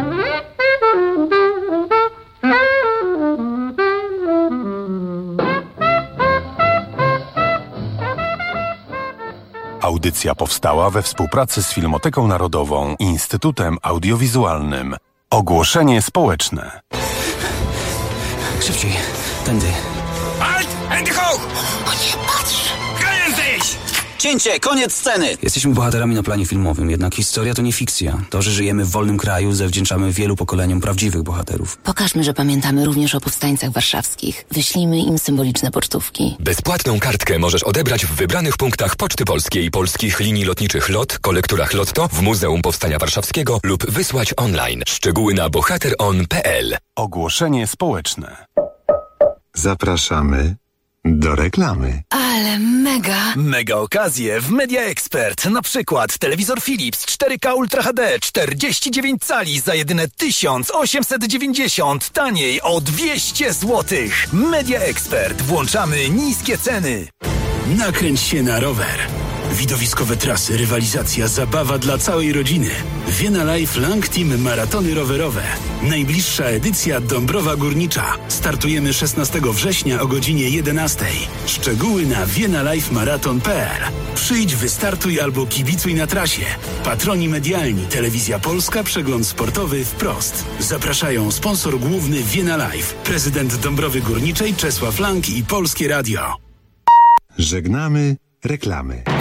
Audycja powstała we współpracy z Filmoteką Narodową i Instytutem Audiowizualnym. Ogłoszenie społeczne. Szybciej, tędy. Halt! Hände hoch! O nie, patrz! Jesteś! Cięcie, koniec sceny! Jesteśmy bohaterami na planie filmowym, jednak historia to nie fikcja. To, że żyjemy w wolnym kraju, zawdzięczamy wielu pokoleniom prawdziwych bohaterów. Pokażmy, że pamiętamy również o powstańcach warszawskich. Wyślijmy im symboliczne pocztówki. Bezpłatną kartkę możesz odebrać w wybranych punktach Poczty Polskiej, polskich linii lotniczych LOT, kolekturach Lotto, w Muzeum Powstania Warszawskiego lub wysłać online. Szczegóły na bohateron.pl. Ogłoszenie społeczne. Zapraszamy do reklamy. Ale mega! Mega okazje w Media Expert. Na przykład telewizor Philips 4K Ultra HD 49 cali za jedyne 1890. Taniej o 200 zł. Media Expert. Włączamy niskie ceny. Nakręć się na rower. Widowiskowe trasy, rywalizacja, zabawa dla całej rodziny. Viena Life Lang Team Maratony Rowerowe. Najbliższa edycja Dąbrowa Górnicza. Startujemy 16 września o godzinie 11. Szczegóły na vienalifemarathon.pl. Przyjdź, wystartuj albo kibicuj na trasie. Patroni medialni, Telewizja Polska, Przegląd Sportowy Wprost. Zapraszają sponsor główny Viena Life, prezydent Dąbrowy Górniczej Czesław Lang i Polskie Radio. Żegnamy reklamy.